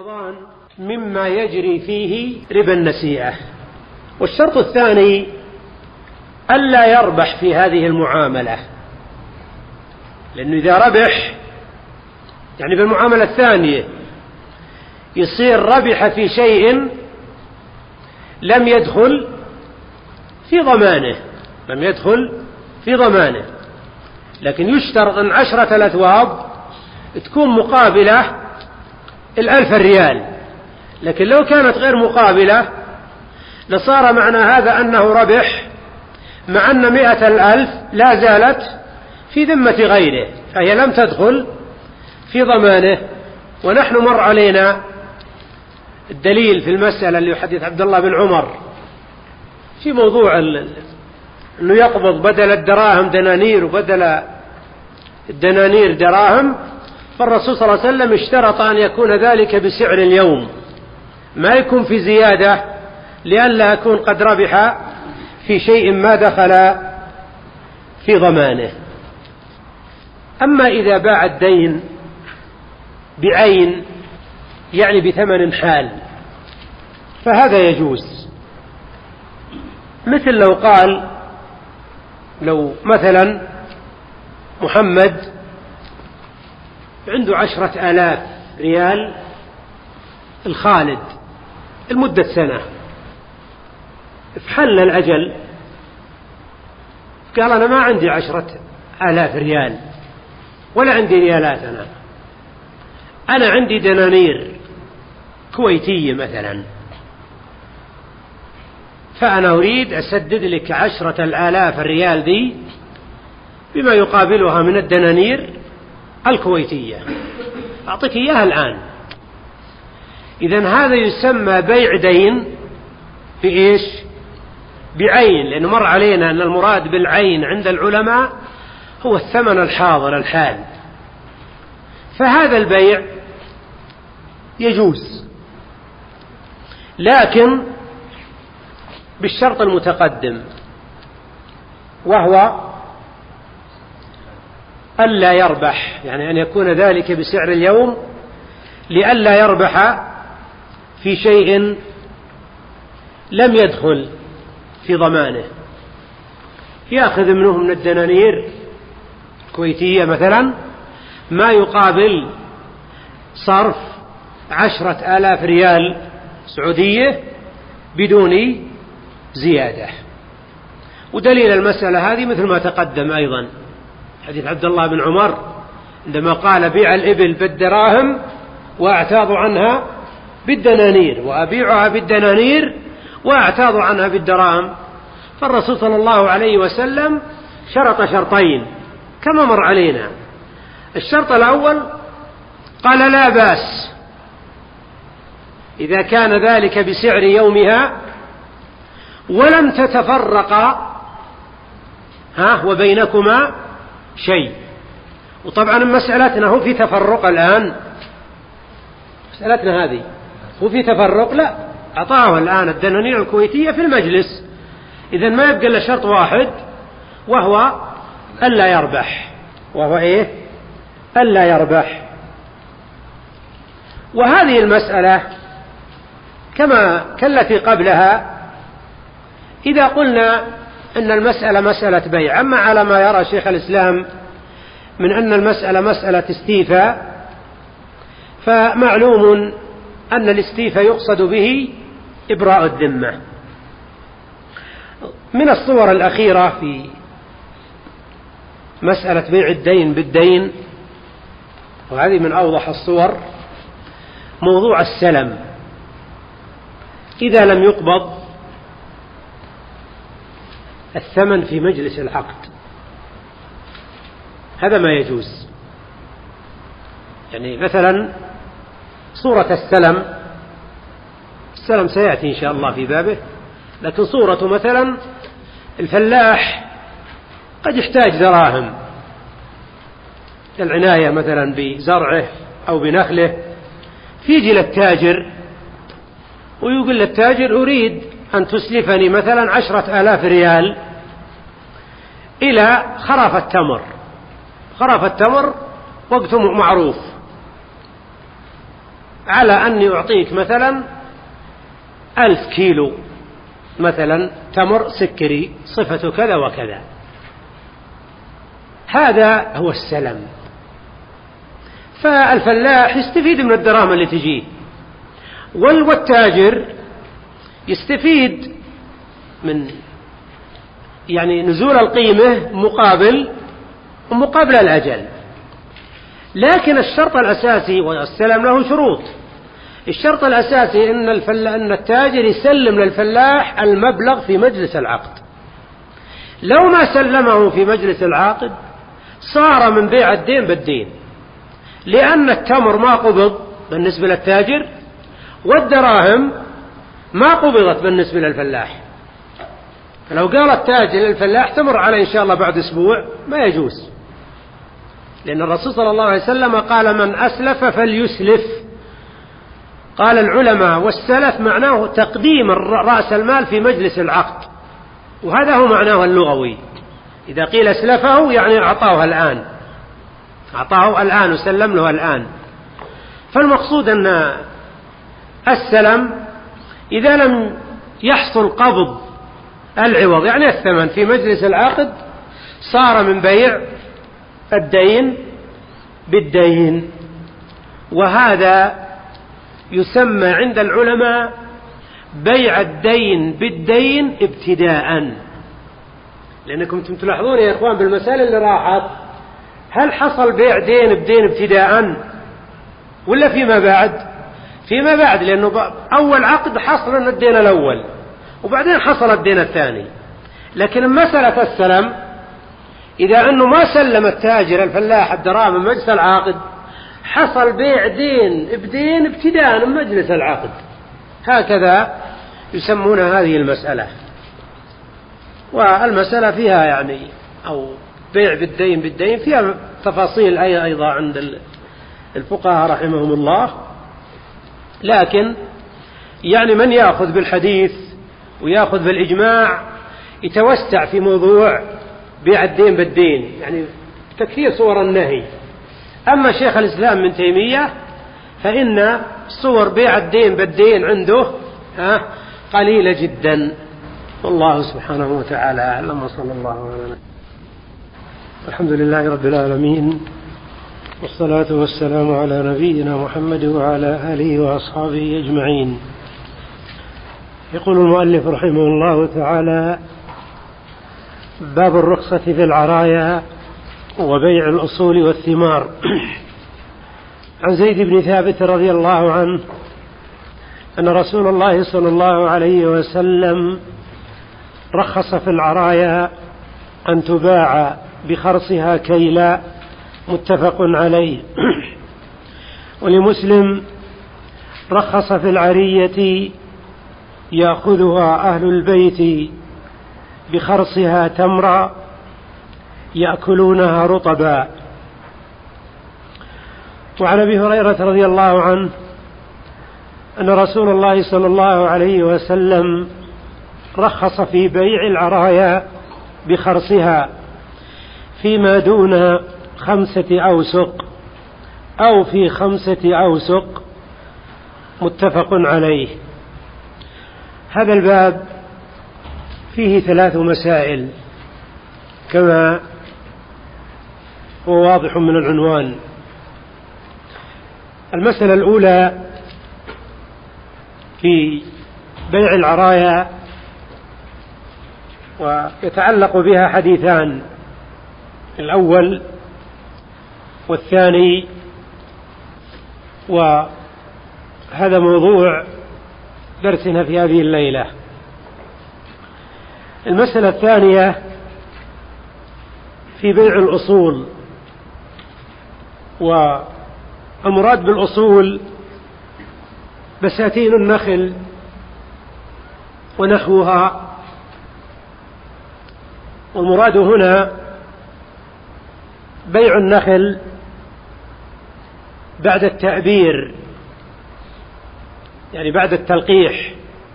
رمضان مما يجري فيه ربا النسيئة. والشرط الثاني ألا يربح في هذه المعاملة، لأنه إذا ربح يعني في المعاملة الثانية يصير ربح في شيء لم يدخل في ضمانه، لكن يشترط أن 10 الأثواب تكون مقابلة 1000 ريال، لكن لو كانت غير مقابلة لصار معنى هذا أنه ربح، مع أن 100,000 لا زالت في ذمة غيره، فهي لم تدخل في ضمانه. ونحن مر علينا الدليل في المسألة اللي يحدث عبد الله بن عمر في موضوع أنه يقبض بدل الدراهم دنانير وبدل الدنانير دراهم، فالرسول صلى الله عليه وسلم اشترط أن يكون ذلك بسعر اليوم، ما يكون في زيادة، لئلا يكون قد ربح في شيء ما دخل في ضمانه. أما إذا باع الدين بعين يعني بثمن حال فهذا يجوز، مثل لو قال لو مثلا محمد عنده 10,000 ريال الخالد لمدة سنة، فحل الأجل قال أنا ما عندي 10,000 ريال ولا عندي ريالات، أنا عندي دنانير كويتية مثلا، فأنا أريد أسدد لك 10,000 ريال دي بما يقابلها من الدنانير الكويتية، أعطيك إياها الآن. إذن هذا يسمى بيع دين بإيش؟ بعين، لأنه مر علينا أن المراد بالعين عند العلماء هو الثمن الحاضر الحال، فهذا البيع يجوز، لكن بالشرط المتقدم، وهو ألا يربح، يعني أن يكون ذلك بسعر اليوم لئلا يربح في شيء لم يدخل في ضمانه. يأخذ منه من الدنانير الكويتية مثلا ما يقابل صرف 10,000 ريال سعودية بدون زيادة. ودليل المسألة هذه مثل ما تقدم أيضا حديث عبد الله بن عمر عندما قال بيع الإبل بالدراهم وأعتاض عنها بالدنانير، وأبيعها بالدنانير وأعتاض عنها بالدراهم، فالرسول صلى الله عليه وسلم شرط شرطين كما مر علينا. الشرط الأول قال لا بأس إذا كان ذلك بسعر يومها ولم تتفرقا وبينكما شيء. وطبعا مسألتنا هو في تفرق الآن، مسألتنا هذه هو في تفرق، لا، أعطاه الآن الدنانير الكويتية في المجلس، إذن ما يبقى إلا شرط واحد وهو ألا يربح، وهو إيه؟ ألا يربح. وهذه المسألة كالتي قبلها إذا قلنا أن المسألة مسألة بيع، أما على ما يرى شيخ الإسلام من أن المسألة مسألة استيفاء، فمعلوم أن الاستيفاء يقصد به إبراء الذمة. من الصور الأخيرة في مسألة بيع الدين بالدين، وهذه من أوضح الصور، موضوع السلم. إذا لم يقبض الثمن في مجلس العقد هذا ما يجوز. يعني مثلا صورة السلم سيأتي إن شاء الله في بابه، لكن صورة مثلا الفلاح قد يحتاج دراهم العناية مثلا بزرعه أو بنخله، فيجي للتاجر ويقول للتاجر أريد أن تسلفني مثلا 10,000 ريال إلى خراف التمر وقته معروف، على أني أعطيك مثلا 1000 كيلو مثلا تمر سكري صفة كذا وكذا. هذا هو السلم. فالفلاح يستفيد من الدراهم اللي تجيه، والتاجر يستفيد من يعني نزول القيمة مقابل الأجل. لكن الشرط الأساسي، والسلم له شروط، الشرط الأساسي أن التاجر يسلم للفلاح المبلغ في مجلس العقد. لو ما سلمه في مجلس العقد صار من بيع الدين بالدين، لأن التمر ما قبض بالنسبة للتاجر، والدراهم ما قبضت بالنسبة للفلاح. فلو قال التاجر للفلاح تمر على إن شاء الله بعد أسبوع، ما يجوز، لأن الرسول صلى الله عليه وسلم قال من أسلف فليسلف. قال العلماء والسلف معناه تقديم رأس المال في مجلس العقد، وهذا هو معناه اللغوي. إذا قيل أسلفه يعني أعطاه الآن وسلم له الآن. فالمقصود أن السلم إذا لم يحصل قبض العوض يعني الثمن في مجلس العقد صار من بيع الدين بالدين، وهذا يسمى عند العلماء بيع الدين بالدين ابتداء. لأنكم تلاحظون يا إخوان بالمسائل اللي راحت، هل حصل بيع دين بدين ابتداء ولا فيما بعد؟ لأنه أول عقد حصل أن الدين الأول، وبعدين حصل الدين الثاني. لكن مسألة السلم إذا أنه ما سلم التاجر الفلاح الدراهم من مجلس العقد، حصل بيع دين بدين ابتداء من مجلس العقد. هكذا يسمون هذه المسألة. والمسألة فيها يعني أو بيع بالدين فيها تفاصيل أيضا عند الفقهاء رحمهم الله، لكن يعني من يأخذ بالحديث ويأخذ بالإجماع يتوسع في موضوع بيع الدين بالدين، يعني تكثير صور النهي. أما شيخ الإسلام ابن تيمية فإن صور بيع الدين بالدين عنده قليلة جدا. والله سبحانه وتعالى أعلم، وصلى الله على نبينا. الحمد لله رب العالمين، والصلاة والسلام على نبينا محمد وعلى آله وأصحابه أجمعين. يقول المؤلف رحمه الله تعالى: باب الرخصة في العرايا وبيع الأصول والثمار. عن زيد بن ثابت رضي الله عنه أن رسول الله صلى الله عليه وسلم رخص في العرايا أن تباع بخرصها كيلا، متفق عليه. ولمسلم: رخص في العرية يأخذها أهل البيت بخرصها تمرا يأكلونها رطبا. وعن أبي هريرة رضي الله عنه أن رسول الله صلى الله عليه وسلم رخص في بيع العرايا بخرصها فيما دون 5 أوسق أو في 5 أوسق، متفق عليه. هذا الباب فيه 3 مسائل كما هو واضح من العنوان. المسألة الأولى في بيع العرايا، ويتعلق بها حديثان، الأول والثاني، وهذا موضوع درسنا في هذه الليلة. المسألة الثانية في بيع الأصول، والمراد بالأصول بساتين النخل ونحوها، والمراد هنا بيع النخل بعد التأبير، يعني بعد التلقيح.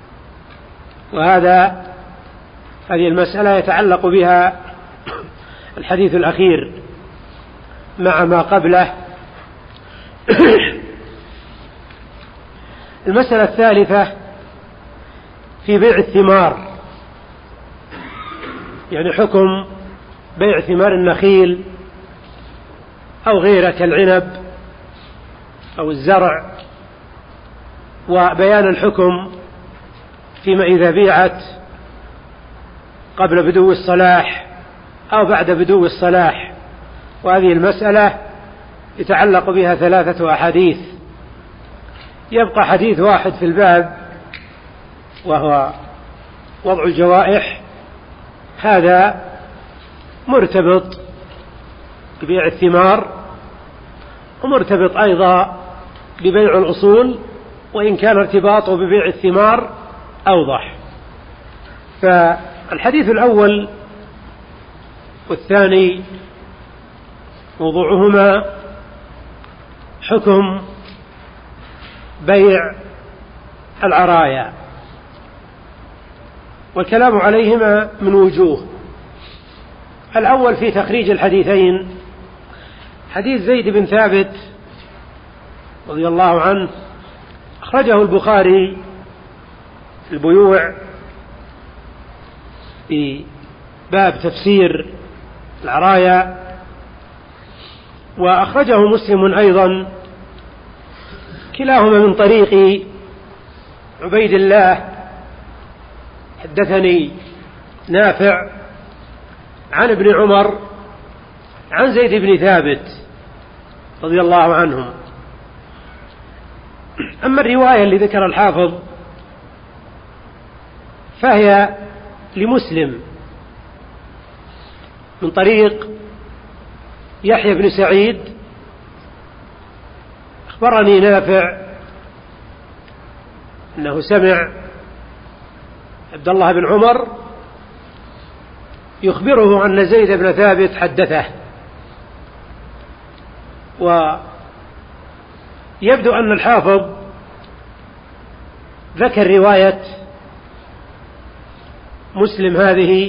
هذه المسألة يتعلق بها الحديث الأخير مع ما قبله. المسألة الثالثة في بيع الثمار، يعني حكم بيع ثمار النخيل أو غيره كالعنب أو الزرع، وبيان الحكم فيما إذا بيعت قبل بدو الصلاح أو بعد بدو الصلاح. وهذه المسألة يتعلق بها 3 أحاديث، يبقى حديث واحد في الباب وهو وضع الجوائح، هذا مرتبط ببيع الثمار ومرتبط أيضا ببيع الأصول، وإن كان ارتباطه ببيع الثمار أوضح. فالحديث الأول والثاني موضوعهما حكم بيع العرايا، والكلام عليهما من وجوه. الأول في تخريج الحديثين حديث زيد بن ثابت رضي الله عنه، أخرجه البخاري في البيوع في باب تفسير العرايا، وأخرجه مسلم أيضا، كلاهما من طريق عبيد الله حدثني نافع عن ابن عمر عن زيد بن ثابت رضي الله عنهم. أما الرواية اللي ذكر الحافظ فهي لمسلم من طريق يحيى بن سعيد، أخبرني نافع أنه سمع عبد الله بن عمر يخبره أن زيد بن ثابت حدثه. ويبدو أن الحافظ ذكر رواية مسلم هذه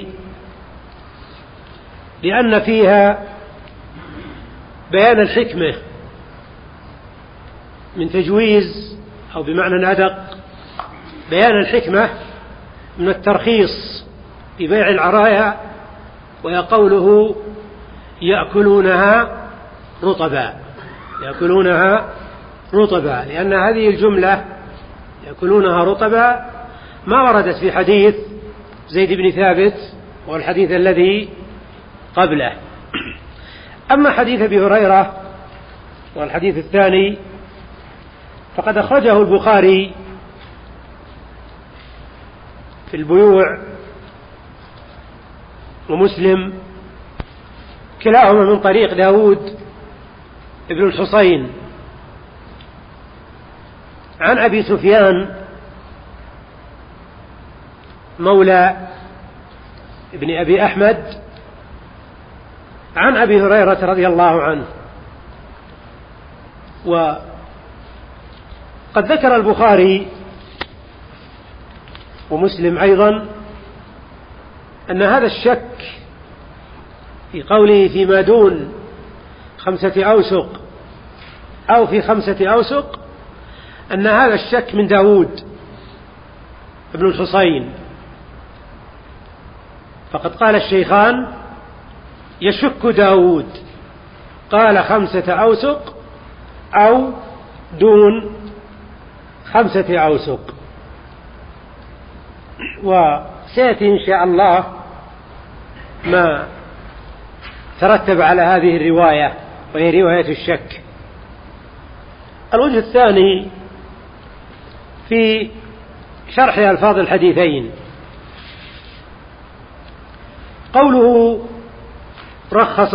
لأن فيها بيان الحكمة من تجويز، أو بمعنى أدق بيان الحكمة من الترخيص في بيع العرايا، وهي قوله يأكلونها رطبا، يأكلونها رطبا، لأن هذه الجملة يأكلونها رطبا ما وردت في حديث زيد بن ثابت والحديث الذي قبله. أما حديث أبي هريرة والحديث الثاني فقد أخرجه البخاري في البيوع ومسلم، كلاهما من طريق داود ابن الحصين عن أبي سفيان مولى ابن أبي أحمد عن أبي هريرة رضي الله عنه. وقد ذكر البخاري ومسلم أيضا أن هذا الشك في قوله فيما دون 5 أوسق أو في 5 أوسق، أن هذا الشك من داود ابن الحصين، فقد قال الشيخان يشك داود، قال 5 أوسق أو دون 5 أوسق. وسيأتي إن شاء الله ما ترتب على هذه الرواية، وهي رواية الشك. الوجه الثاني في شرح ألفاظ الحديثين، قوله رخص،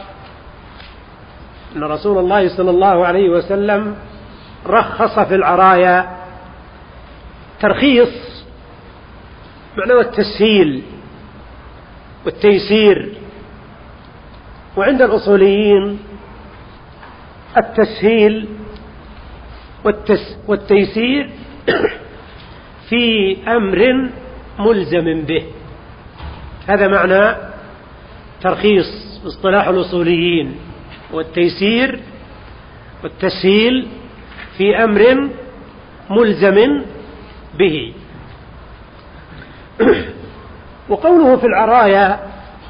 أن رسول الله صلى الله عليه وسلم رخص في العرايا. ترخيص معناه التسهيل والتيسير، وعند الأصوليين التسهيل والتيسير في أمر ملزم به، هذا معنى ترخيص باصطلاح الأصوليين، والتيسير والتسهيل في أمر ملزم به. وقوله في العرايا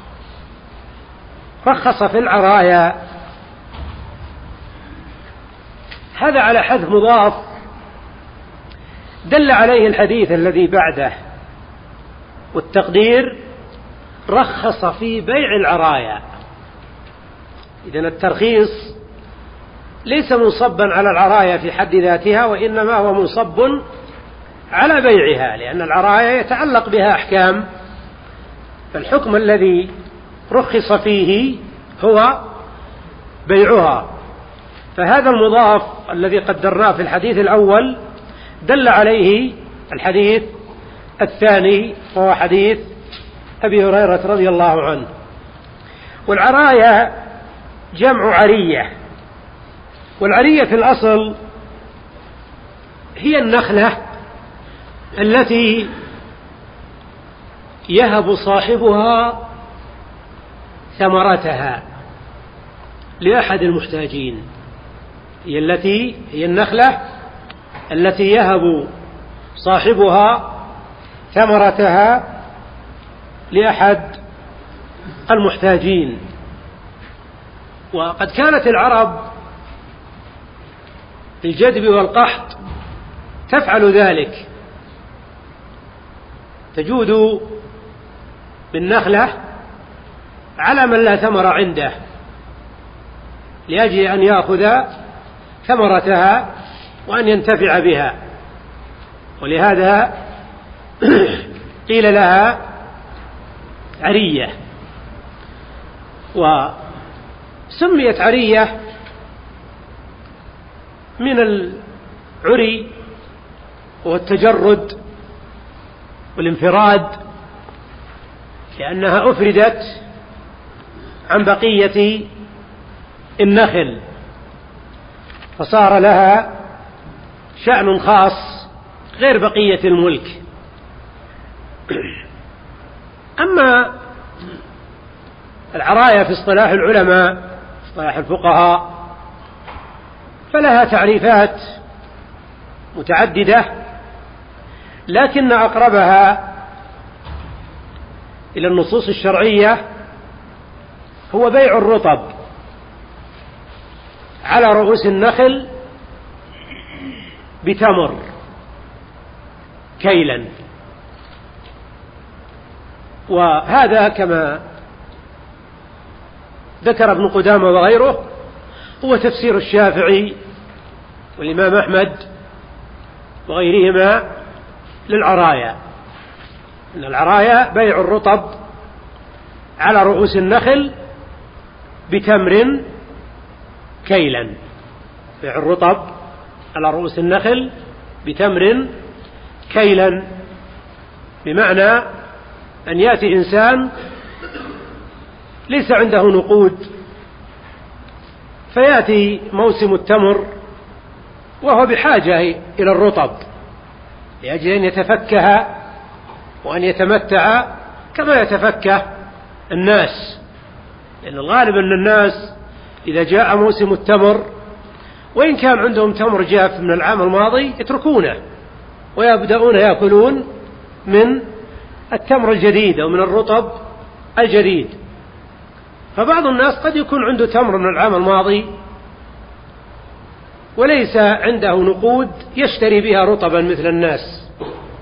رخص في العرايا، هذا على حذف مضاف دل عليه الحديث الذي بعده، والتقدير رخص في بيع العرايا. إذن الترخيص ليس منصبا على العرايا في حد ذاتها، وإنما هو منصب على بيعها، لأن العرايا يتعلق بها أحكام، فالحكم الذي رخص فيه هو بيعها. فهذا المضاف الذي قدرناه في الحديث الأول دل عليه الحديث الثاني، وهو حديث أبي هريرة رضي الله عنه. والعرايا جمع عرية، والعرية في الأصل هي النخلة التي يهب صاحبها ثمرتها لأحد المحتاجين. هي النخلة التي يهب صاحبها ثمرتها لأحد المحتاجين. وقد كانت العرب في الجدب والقحط تفعل ذلك، تجود بالنخلة على من لا ثمر عنده لأجل أن يأخذ ثمرتها وأن ينتفع بها، ولهذا قيل لها عرية. وسميت عرية من العري والتجرد والانفراد، لأنها أفردت عن بقية النخل فصار لها شأن خاص غير بقية الملك. أما العرايا في اصطلاح العلماء، اصطلاح الفقهاء، فلها تعريفات متعددة، لكن أقربها إلى النصوص الشرعية هو بيع الرطب على رؤوس النخل بتمر كيلا. وهذا كما ذكر ابن قدامة وغيره هو تفسير الشافعي والإمام أحمد وغيرهما للعرايا، أن العرايا بيع الرطب على رؤوس النخل بتمر كيلا. بيع الرطب على رؤوس النخل بتمر كيلا، بمعنى أن يأتي إنسان ليس عنده نقود، فيأتي موسم التمر وهو بحاجة إلى الرطب لأجل أن يتفكه وأن يتمتع كما يتفكه الناس، لأن الغالب أن الناس إذا جاء موسم التمر وإن كان عندهم تمر جاف من العام الماضي يتركونه ويبدأون يأكلون من التمر الجديد أو من الرطب الجديد. فبعض الناس قد يكون عنده تمر من العام الماضي وليس عنده نقود يشتري بها رطبا مثل الناس،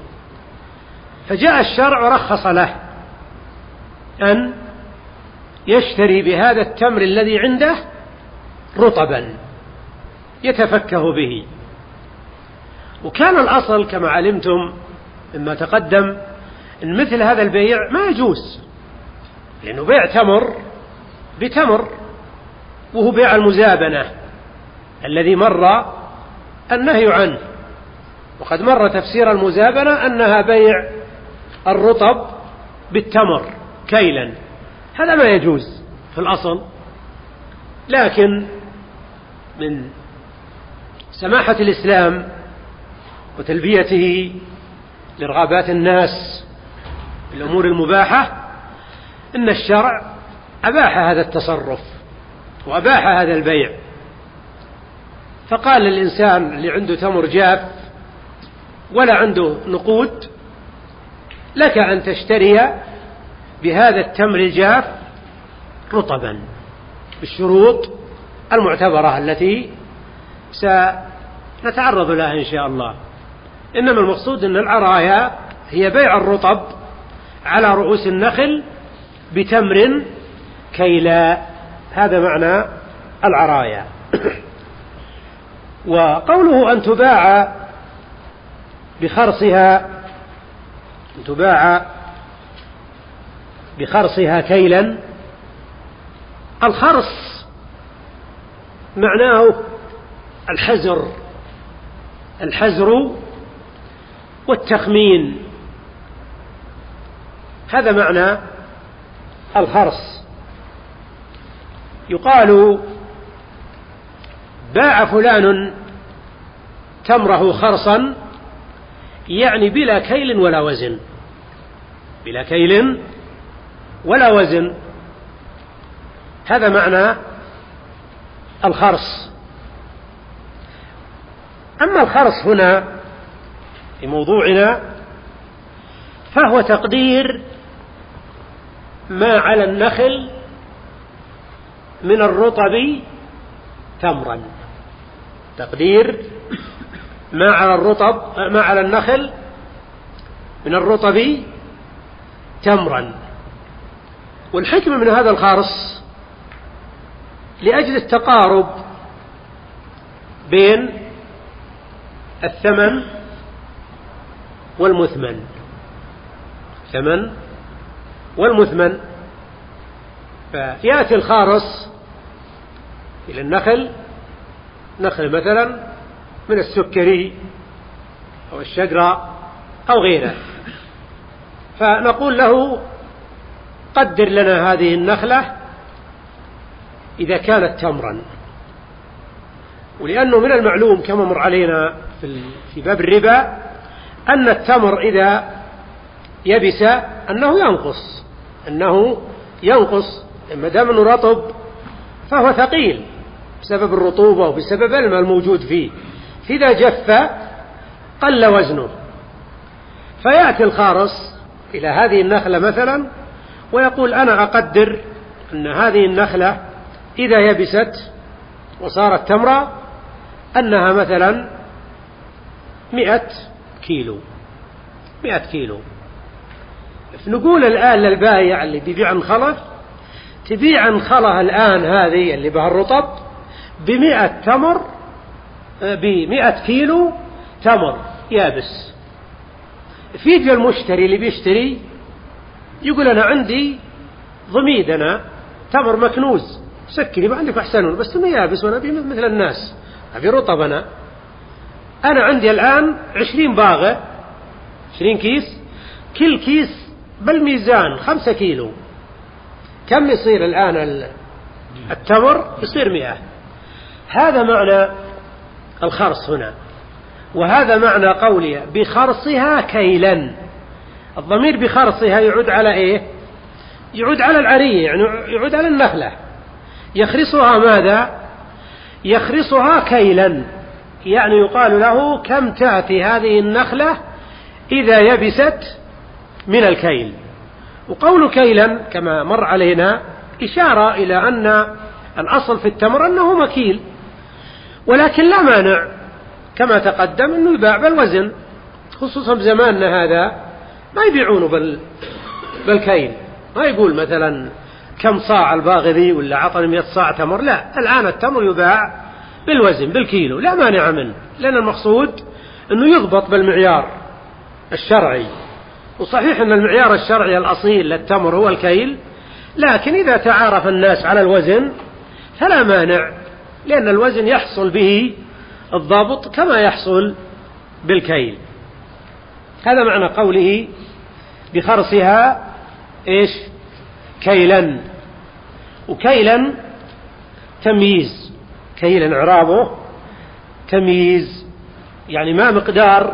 فجاء الشرع ورخص له أن يشتري بهذا التمر الذي عنده رطبا يتفكه به. وكان الأصل كما علمتم مما تقدم أن مثل هذا البيع ما يجوز، لأنه بيع تمر بتمر، وهو بيع المزابنة الذي مر النهي عنه. وقد مر تفسير المزابنة أنها بيع الرطب بالتمر كيلا، هذا ما يجوز في الأصل. لكن من سماحة الإسلام وتلبيته لرغبات الناس بالأمور المباحة إن الشرع أباح هذا التصرف وأباح هذا البيع، فقال للإنسان اللي عنده تمر جاف ولا عنده نقود، لك أن تشتري بهذا التمر الجاف رطبا بالشروط المعتبرة التي سنتعرض لها إن شاء الله. إنما المقصود أن العرايا هي بيع الرطب على رؤوس النخل بتمر كيلا، هذا معنى العرايا. وقوله أن تباع بخرصها كيلا، الخرص معناه الحزر والتخمين، هذا معنى الخرص. يقال باع فلان تمره خرصا، يعني بلا كيل ولا وزن، بلا كيل ولا وزن، هذا معنى الخرص. أما الخرص هنا في موضوعنا فهو تقدير ما على النخل من الرطب تمرا، تقدير ما على النخل من الرطب تمرا. والحكمة من هذا الخرص لأجل التقارب بين الثمن والمثمن، ثمن والمثمن. فيأتي الخارص إلى النخل، نخل مثلا من السكري أو الشجرة أو غيره، فنقول له قدر لنا هذه النخلة إذا كانت تمرا. ولأنه من المعلوم كما مر علينا في باب الربا أن التمر إذا يبس أنه ينقص ما دام أنه رطب فهو ثقيل بسبب الرطوبة وبسبب الماء الموجود فيه، فإذا جف قل وزنه. فيأتي الخارص إلى هذه النخلة مثلا ويقول أنا أقدر أن هذه النخلة إذا يبست وصارت تمرة أنها مثلا 100 كيلو. نقول الآن للبائع اللي بيبيع الخلة تبيع الخلة الآن هذه اللي بها الرطب ب100 كيلو تمر يابس. فيجي المشتري اللي بيشتري يقول أنا عندي ضميد، أنا تمر مكنوز سكري ما عندك أحسن، بس ما يابس وأنا مثل الناس أبي رطب. أنا عندي الآن 20 باغة 20 كيس، كل كيس بالميزان 5 كيلو، كم يصير الآن التمر؟ يصير 100. هذا معنى الخرص هنا، وهذا معنى قولي بخرصها كيلا. الضمير بخرصها يعود على إيه؟ يعود على العرية، يعني يعود على النخلة. يخرصها ماذا؟ يخرصها كيلا، يعني يقال له كم تأتي هذه النخلة إذا يبست من الكيل. وقول كيلا كما مر علينا إشارة إلى أن الأصل في التمر أنه مكيل، ولكن لا مانع كما تقدم أنه يباع بالوزن، خصوصا بزماننا هذا ما يبيعونه بالكيل، ما يقول مثلا كم صاع الباغذي ولا عطني 100 صاع تمر، لا، الآن التمر يباع بالوزن بالكيلو، لا مانع منه، لأن المقصود أنه يضبط بالمعيار الشرعي. وصحيح أن المعيار الشرعي الأصيل للتمر هو الكيل، لكن إذا تعارف الناس على الوزن فلا مانع، لأن الوزن يحصل به الضابط كما يحصل بالكيل. هذا معنى قوله بخرصها إيش؟ كيلا. وكيلا تمييز، كيلا إعرابه تمييز، يعني ما مقدار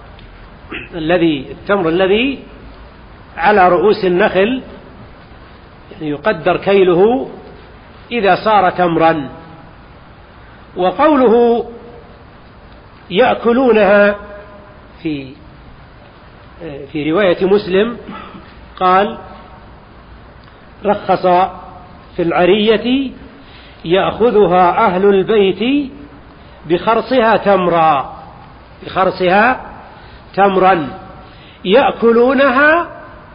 التمر الذي على رؤوس النخل، يعني يقدر كيله إذا صار تمرا. وقوله يأكلونها في رواية مسلم قال: رخص في العرية يأخذها أهل البيت بخرصها تمرا يأكلونها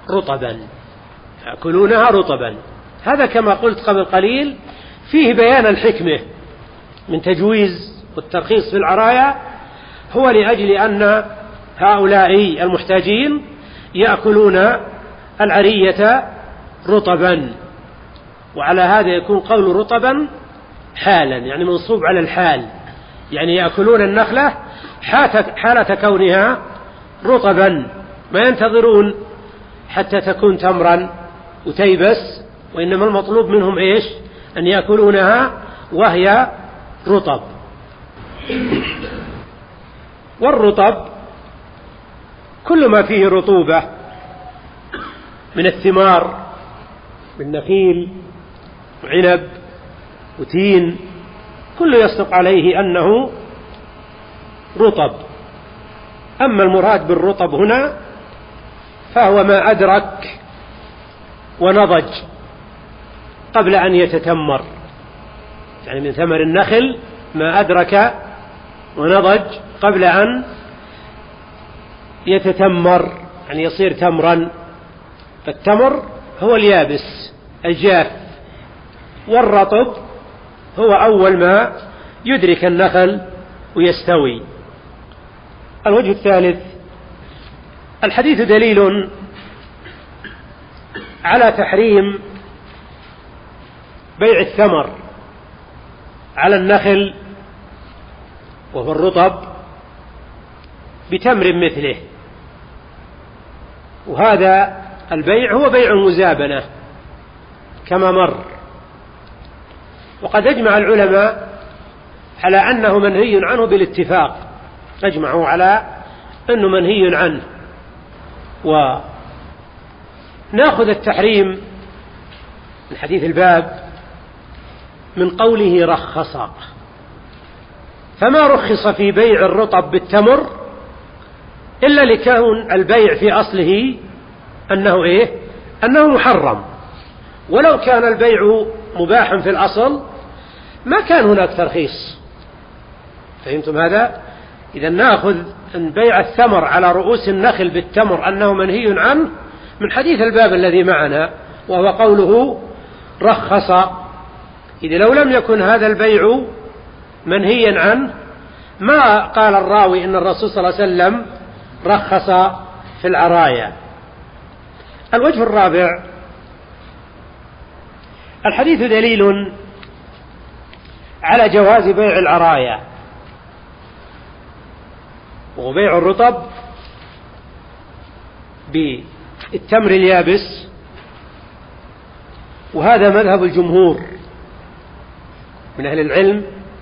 رطبا. هذا كما قلت قبل قليل فيه بيان الحكمة من تجويز والترخيص في العرايا، هو لأجل أن هؤلاء المحتاجين يأكلون العرية رطبا، وعلى هذا يكون قول رطبا حالا، يعني منصوب على الحال، يعني يأكلون النخلة حالة كونها رطبا، ما ينتظرون حتى تكون تمرا وتيبس، وإنما المطلوب منهم إيش؟ أن يأكلونها وهي رطب. والرطب كل ما فيه رطوبة من الثمار، من نخيل وعنب وتين، كل يصدق عليه أنه رطب. أما المراد بالرطب هنا فهو ما أدرك ونضج قبل أن يتتمر، يعني من ثمر النخل ما أدرك ونضج قبل أن يتتمر، يعني يصير تمرا. فالتمر هو اليابس الجاف، والرطب هو أول ما يدرك النخل ويستوي. الوجه الثالث: الحديث دليل على تحريم بيع الثمر على النخل وهو الرطب بتمر مثله، وهذا البيع هو بيع المزابنة كما مر. وقد أجمع العلماء على أنه منهي عنه بالاتفاق، أجمعوا على أنه منهي عنه. ونأخذ التحريم من حديث الباب من قوله رخص، فما رخص في بيع الرطب بالتمر إلا لكون البيع في أصله أنه محرم، ولو كان البيع مباحا في الأصل ما كان هناك ترخيص. فهمتم هذا؟ إذا نأخذ أن بيع الثمر على رؤوس النخل بالتمر أنه منهي عنه من حديث الباب الذي معنا، وهو قوله رخص. إذا لو لم يكن هذا البيع منهيا عنه ما قال الراوي إن الرسول صلى الله عليه وسلم رخص في العرايا. الوجه الرابع: الحديث دليل على جواز بيع العرايا، وبيع الرطب بالتمر اليابس، وهذا مذهب الجمهور من أهل العلم.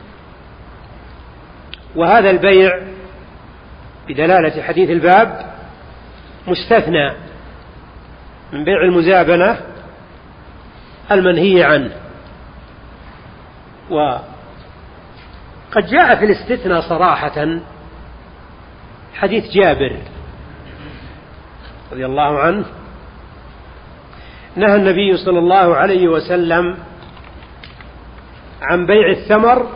وهذا البيع بدلالة حديث الباب مستثنى من بيع المزابنة المنهي عنه. وقد جاء في الاستثناء صراحة حديث جابر رضي الله عنه: نهى النبي صلى الله عليه وسلم عن بيع الثمر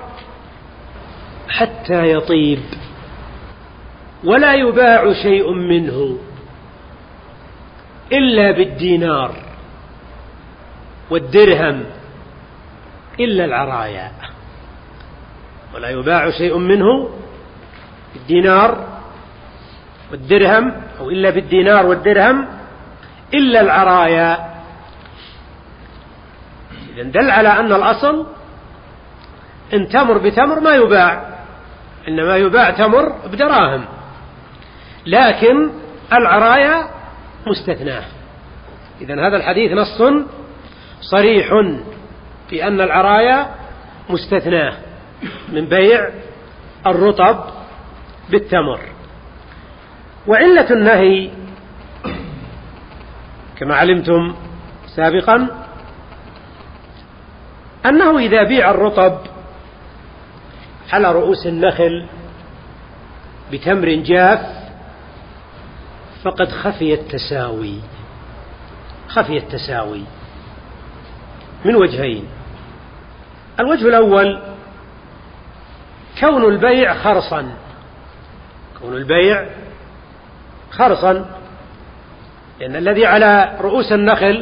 حتى يطيب ولا يباع شيء منه إلا بالدينار والدرهم إلا العرايا. ولا يباع شيء منه بالدينار والدرهم، أو إلا بالدينار والدرهم إلا العرايا. إذن دل على أن الأصل إن تمر بتمر ما يباع، إنما يباع تمر بدراهم، لكن العرايا مستثناه. إذن هذا الحديث نص صريح في أن العرايا مستثناه من بيع الرطب بالتمر. وعلة النهي كما علمتم سابقا أنه إذا بيع الرطب على رؤوس النخل بتمر جاف فقد خفي التساوي. خفي التساوي من وجهين. الوجه الأول كون البيع خرصا، كون البيع خرصا، لأن الذي على رؤوس النخل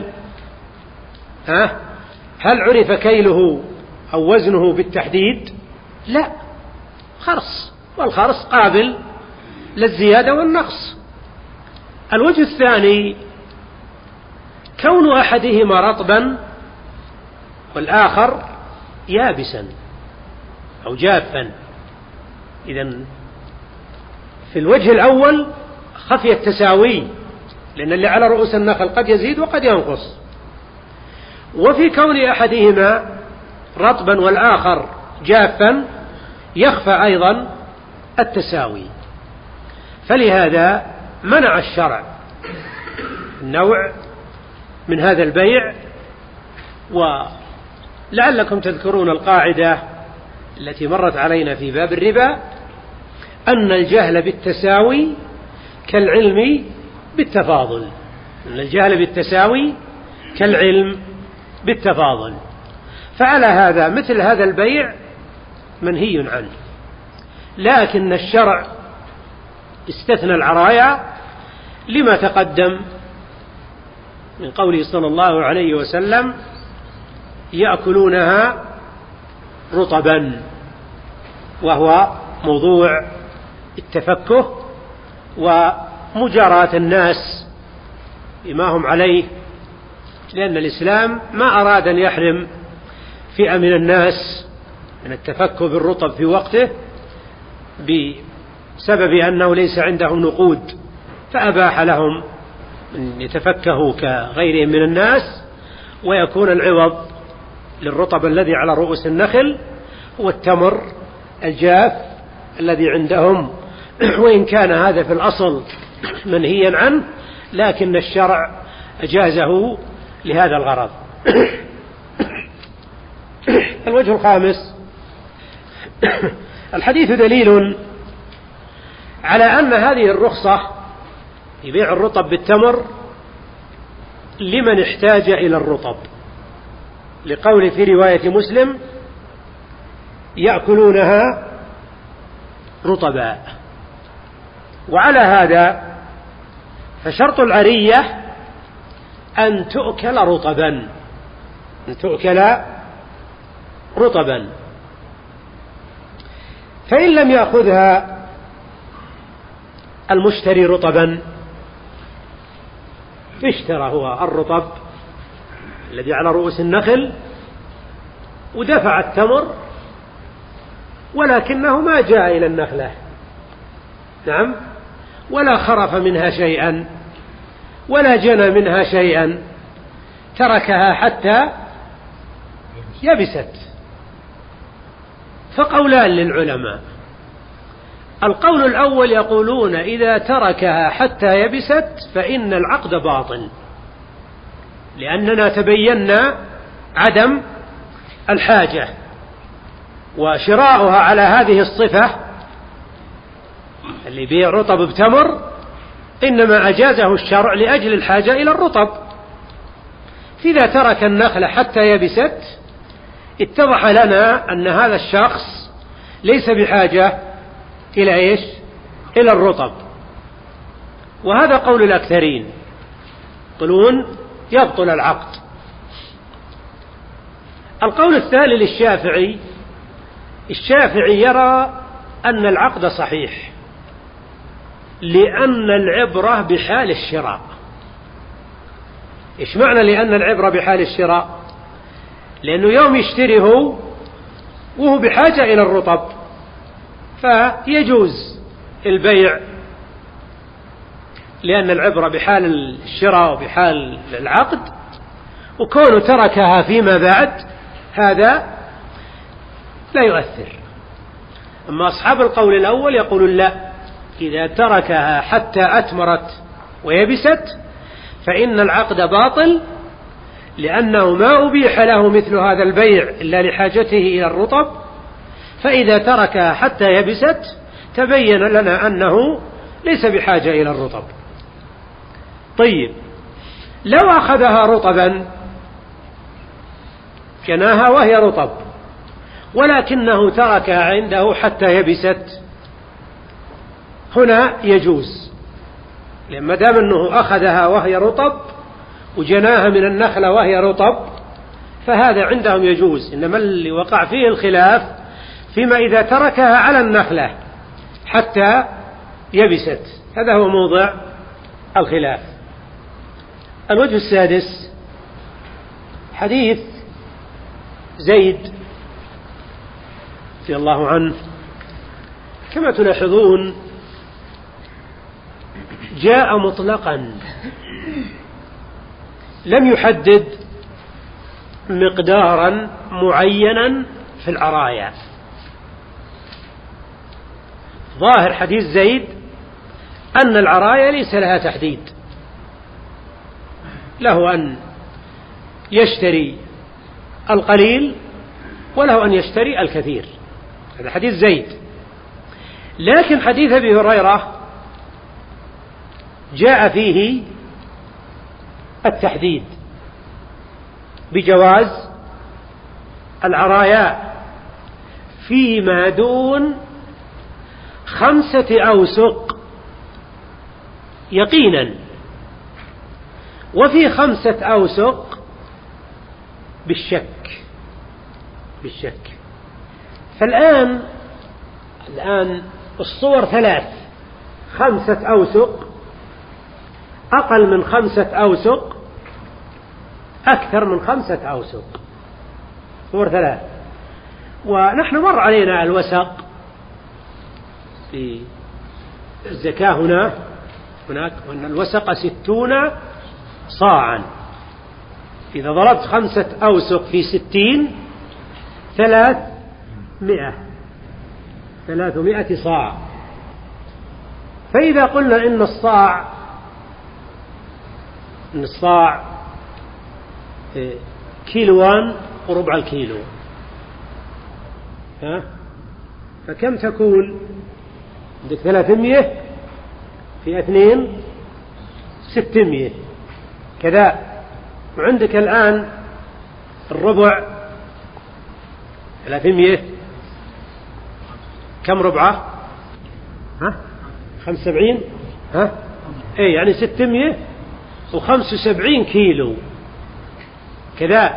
هل عرف كيله أو وزنه بالتحديد؟ لا، خرص، والخرص قابل للزيادة والنقص. الوجه الثاني كون أحدهما رطبا والآخر يابسا أو جافا. إذن في الوجه الأول خفي التساوي، لأن اللي على رؤوس النخل قد يزيد وقد ينقص. وفي كون أحدهما رطبا والآخر جافا يخفى أيضا التساوي. فلهذا منع الشرع النوع من هذا البيع. ولعلكم تذكرون القاعدة التي مرت علينا في باب الربا، أن الجهل بالتساوي كالعلم بالتفاضل. أن الجهل بالتساوي كالعلم بالتفاضل. فعلى هذا مثل هذا البيع منهي عنه، لكن الشرع استثنى العرايا لما تقدم من قوله صلى الله عليه وسلم: يأكلونها رطبا، وهو موضوع التفكه ومجاراة الناس بما هم عليه، لأن الإسلام ما أراد أن يحرم فئة من الناس من التفكه بالرطب في وقته بسبب أنه ليس عندهم نقود، فأباح لهم أن يتفكهوا كغيرهم من الناس، ويكون العوض للرطب الذي على رؤوس النخل هو التمر الجاف الذي عندهم. وإن كان هذا في الأصل منهيا عنه، لكن الشرع أجازه لهذا الغرض. الوجه الخامس: الحديث دليل على أن هذه الرخصة في بيع الرطب بالتمر لمن احتاج إلى الرطب، لقول في رواية مسلم: يأكلونها رطبا. وعلى هذا فشرط العرية أن تؤكل رطبا، أن تؤكل رطبا. فإن لم يأخذها المشتري رطبا، اشترى هو الرطب الذي على رؤوس النخل ودفع التمر، ولكنه ما جاء إلى النخلة، نعم، ولا خرف منها شيئا ولا جنى منها شيئا، تركها حتى يبست. فقولان للعلماء: القول الأول يقولون إذا تركها حتى يبست فإن العقد باطل، لأننا تبينا عدم الحاجة، وشراؤها على هذه الصفة اللي بيع رطب بتمر إنما أجازه الشرع لأجل الحاجة إلى الرطب. فإذا ترك النخلة حتى يبست اتضح لنا أن هذا الشخص ليس بحاجة إلى إيش؟ إلى الرطب. وهذا قول الأكثرين، يقولون يبطل العقد. القول الثاني للشافعي: الشافعي يرى أن العقد صحيح، لأن العبرة بحال الشراء. إيش معنى لأن العبرة بحال الشراء؟ لأنه يوم يشتريه وهو بحاجة إلى الرطب فيجوز البيع، لأن العبرة بحال الشراء وبحال العقد، وكونه تركها فيما بعد هذا لا يؤثر. أما أصحاب القول الأول يقولون لا، إذا تركها حتى أتمرت ويبست فإن العقد باطل، لأنه ما أبيح له مثل هذا البيع إلا لحاجته إلى الرطب، فإذا تركها حتى يبست تبين لنا أنه ليس بحاجة إلى الرطب. طيب لو أخذها رطبا جناها وهي رطب ولكنه تركها عنده حتى يبست، هنا يجوز، لأن ما دام أنه أخذها وهي رطب وجناها من النخلة وهي رطب فهذا عندهم يجوز. إنما اللي وقع فيه الخلاف فيما إذا تركها على النخلة حتى يبست، هذا هو موضع الخلاف. الوجه السادس حديث زيد رضي الله عنه، كما تلاحظون جاء مطلقا لم يحدد مقدارا معينا في العرايا. ظاهر حديث زيد أن العرايا ليس لها تحديد، له أن يشتري القليل وله أن يشتري الكثير، هذا حديث زيد. لكن حديث أبي هريرة جاء فيه التحديد بجواز العرايا فيما دون 5 أوسق يقينا، وفي 5 أوسق بالشك. فالآن الصور 3، 5 أوسق، أقل من 5 أوسق، أكثر من 5 أوسق، صور 3. ونحن مر علينا الوسق في الزكاة هناك، وأن الوسق 60 صاعا. إذا ضربت 5 أوسق في 60 300 صاع. فإذا قلنا إن الصاع كيلوان وربع الكيلو، فكم تكون؟ عندك 300 في 2 600 كذا. وعندك الآن الربع 300 كم ربعه؟ 75 يعني 675 كيلو كذا.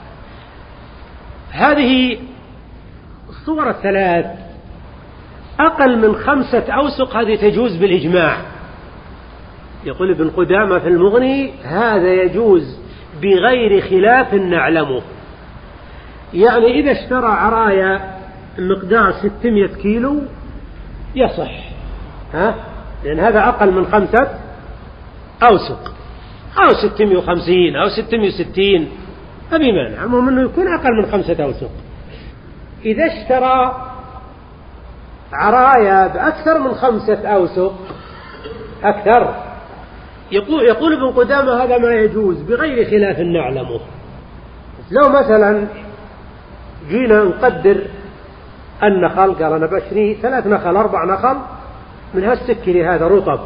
هذه الصور 3 أقل من 5 أوسق هذه تجوز بالإجماع. يقول ابن قدامة في المغني هذا يجوز بغير خلاف نعلمه. يعني إذا اشترى عرايا مقدار 600 كيلو يصح، لأن هذا أقل من 5 أوسق، أو 650 أو 660 ما في مانع، المهم أنه يكون أقل من 5 أوسق. إذا اشترى عرايا بأكثر من 5 أوسق أكثر، يقول ابن قدامة هذا ما يجوز بغير خلاف نعلمه. لو مثلا جينا نقدر النخل، قال أنا بشري 3 نخل 4 نخل من هالسكري هذا رطب،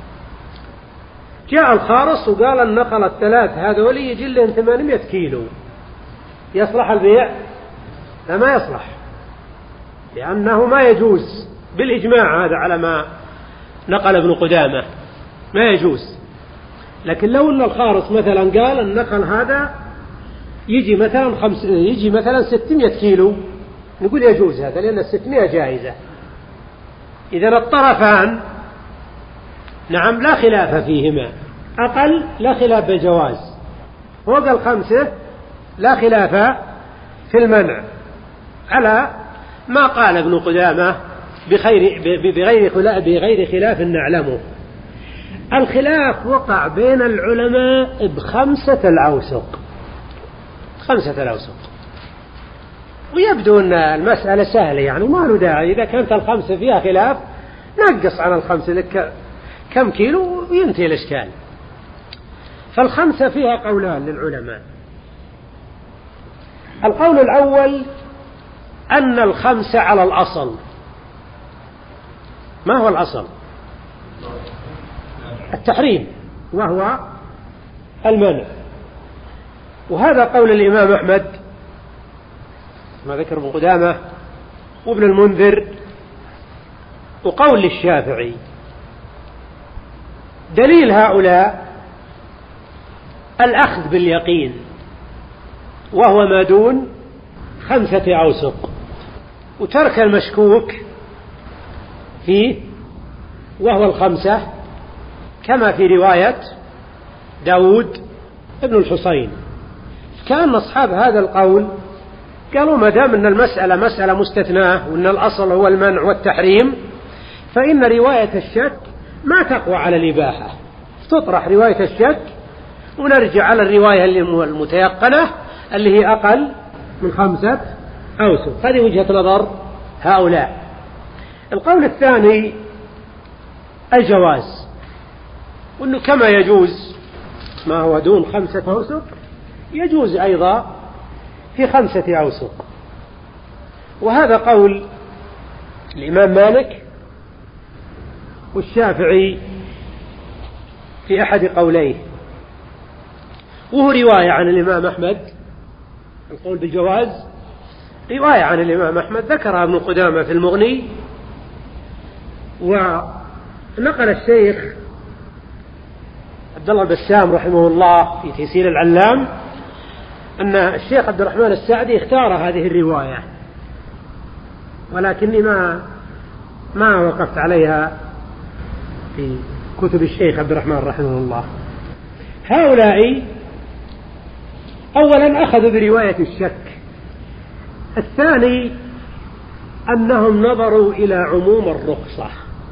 جاء الخارص وقال النخل 3 هذول يجي لهم 800 كيلو، يصلح البيع؟ لا، ما يصلح، لأنه ما يجوز بالإجماع. هذا على ما نقل ابن قدامة ما يجوز. لكن لو أن الخارص مثلا قال النخل هذا يجي مثلا 600 كيلو، نقول يجوز هذا، لأن 600 جائزة. إذن الطرفان نعم لا خلاف فيهما، أقل لا خلاف بالجواز، فوق 5 لا خلاف في المنع، على ما قال ابن قدامة بغير خلاف نعلمه. الخلاف وقع بين العلماء ب5 الأوسق، 5 الأوسق، ويبدو أن المسألة سهلة، يعني ما له داعي. إذا كانت 5 فيها خلاف نقص عن 5 لك كم كيلو وينتهي الإشكال. فال5 فيها قولان للعلماء. القول الأول أن 5 على الأصل. ما هو الأصل؟ التحريم، وهو المنع. وهذا قول الإمام أحمد ما ذكر ابن قدامة وابن المنذر وقول للشافعي. دليل هؤلاء الأخذ باليقين وهو ما دون 5 أوسق، وترك المشكوك فيه وهو 5 كما في رواية داود ابن الحصين. كان أصحاب هذا القول قالوا ما دام أن المسألة مسألة مستثناة وأن الأصل هو المنع والتحريم فإن رواية الشك ما تقوى على الإباحة، تطرح رواية الشك ونرجع على الرواية المتيقنة اللي هي أقل من 5 أوسق. هذه وجهة نظر هؤلاء. القول الثاني الجواز، وأنه كما يجوز ما هو دون 5 أوسق يجوز أيضا في 5 أوسق. وهذا قول الإمام مالك والشافعي في أحد قوليه، وهو رواية عن الإمام أحمد. القول بالجواز رواية عن الإمام أحمد ذكرها ابن قدامة في المغني، ونقل الشيخ عبد الله البسام رحمه الله في تيسير العلام أن الشيخ عبد الرحمن السعدي اختار هذه الرواية، ولكني ما وقفت عليها في كتب الشيخ عبد الرحمن رحمه الله. هؤلاء أولا أخذوا برواية الشك. الثاني أنهم نظروا إلى عموم الرخصة،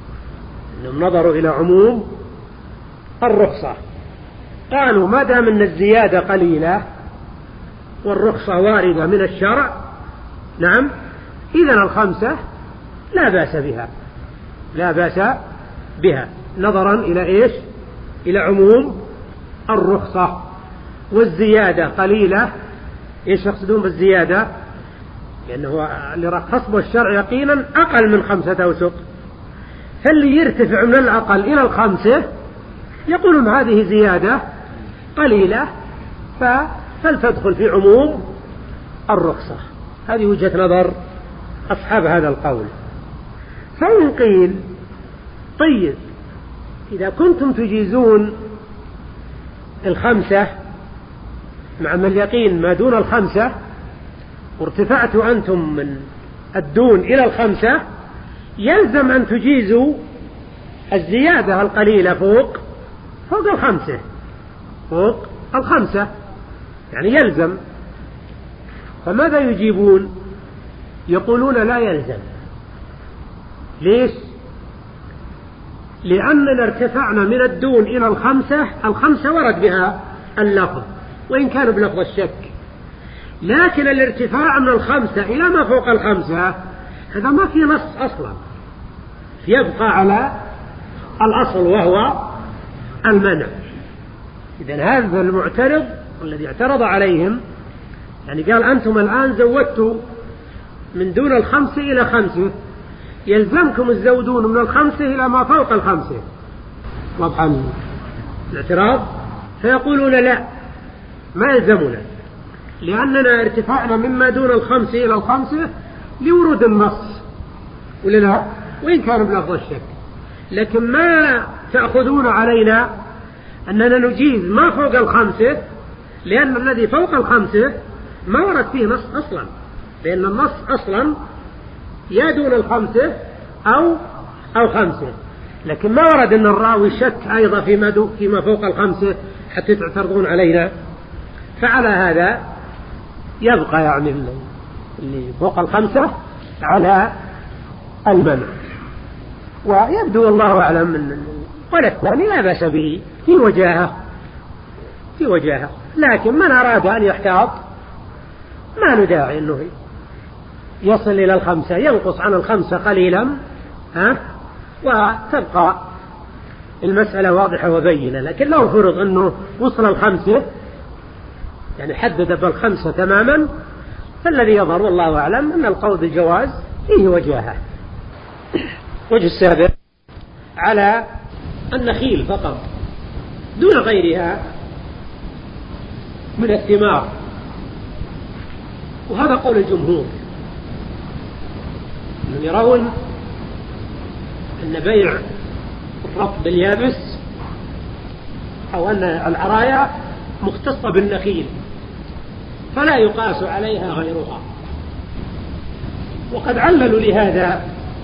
قالوا ما دام أن الزيادة قليلة والرخصة واردة من الشرع نعم إذن 5 لا بأس بها نظرا إلى إيش؟ إلى عموم الرخصة. والزيادة قليلة، إيش يقصدون بالزيادة؟ لأنه اللي رخص به الشرع يقينا أقل من 5 أوسق، فاللي يرتفع من الأقل إلى 5 يقولون هذه زيادة قليلة فلتدخل في عموم الرخصة. هذه وجهة نظر أصحاب هذا القول. فإن قيل طيب إذا كنتم تجيزون 5 مع أن اليقين ما دون 5 وارتفعتوا أنتم من الدون إلى 5 يلزم أن تجيزوا الزيادة القليلة فوق 5 يعني يلزم. فماذا يجيبون؟ يقولون لا يلزم. ليش؟ لأننا ارتفعنا من الدون إلى 5 ورد بها اللفظ وإن كان بلفظ الشك، لكن الارتفاع من 5 إلى ما فوق 5 هذا ما في نص أصلا، يبقى على الأصل وهو المنع. إذن هذا المعترض الذي اعترض عليهم يعني قال أنتم الآن زودتوا من دون 5 إلى 5، يلزمكم تزودون من 5 إلى ما فوق 5. واضح الاعتراض؟ فيقولون لا ما يلزمنا لأننا ارتفعنا مما دون 5 إلى 5 لورود النص ولا لا؟ وإن كان بلفظ الشك، لكن ما تأخذون علينا أننا نجيز ما فوق 5 لأن الذي فوق 5 ما ورد فيه نص أصلا، لأن النص أصلا يا دون 5 أو 5، لكن ما ورد أن الراوي شك أيضا فيما فوق 5 حتى تعترضون علينا. فعلى هذا يبقى يعني اللي فوق 5 على المنع. ويبدو الله أعلم أن والثاني لا بأس به في وجاهه، لكن من أراد أن يحتاط ما نداعي أنه يصل إلى 5، ينقص عن 5 قليلا وتبقى المسألة واضحة وبينة. لكن لو فرض أنه وصل 5 يعني حدد بال5 تماما، فالذي يظهر والله أعلم أن القول بالجواز فيه وجاهه. وجه السابع على النخيل فقط دون غيرها من الثمار، وهذا قول الجمهور، أنهم يرون أن بيع الرطب باليابس أو أن العرايا مختصة بالنخيل فلا يقاس عليها غيرها. وقد عللوا لهذا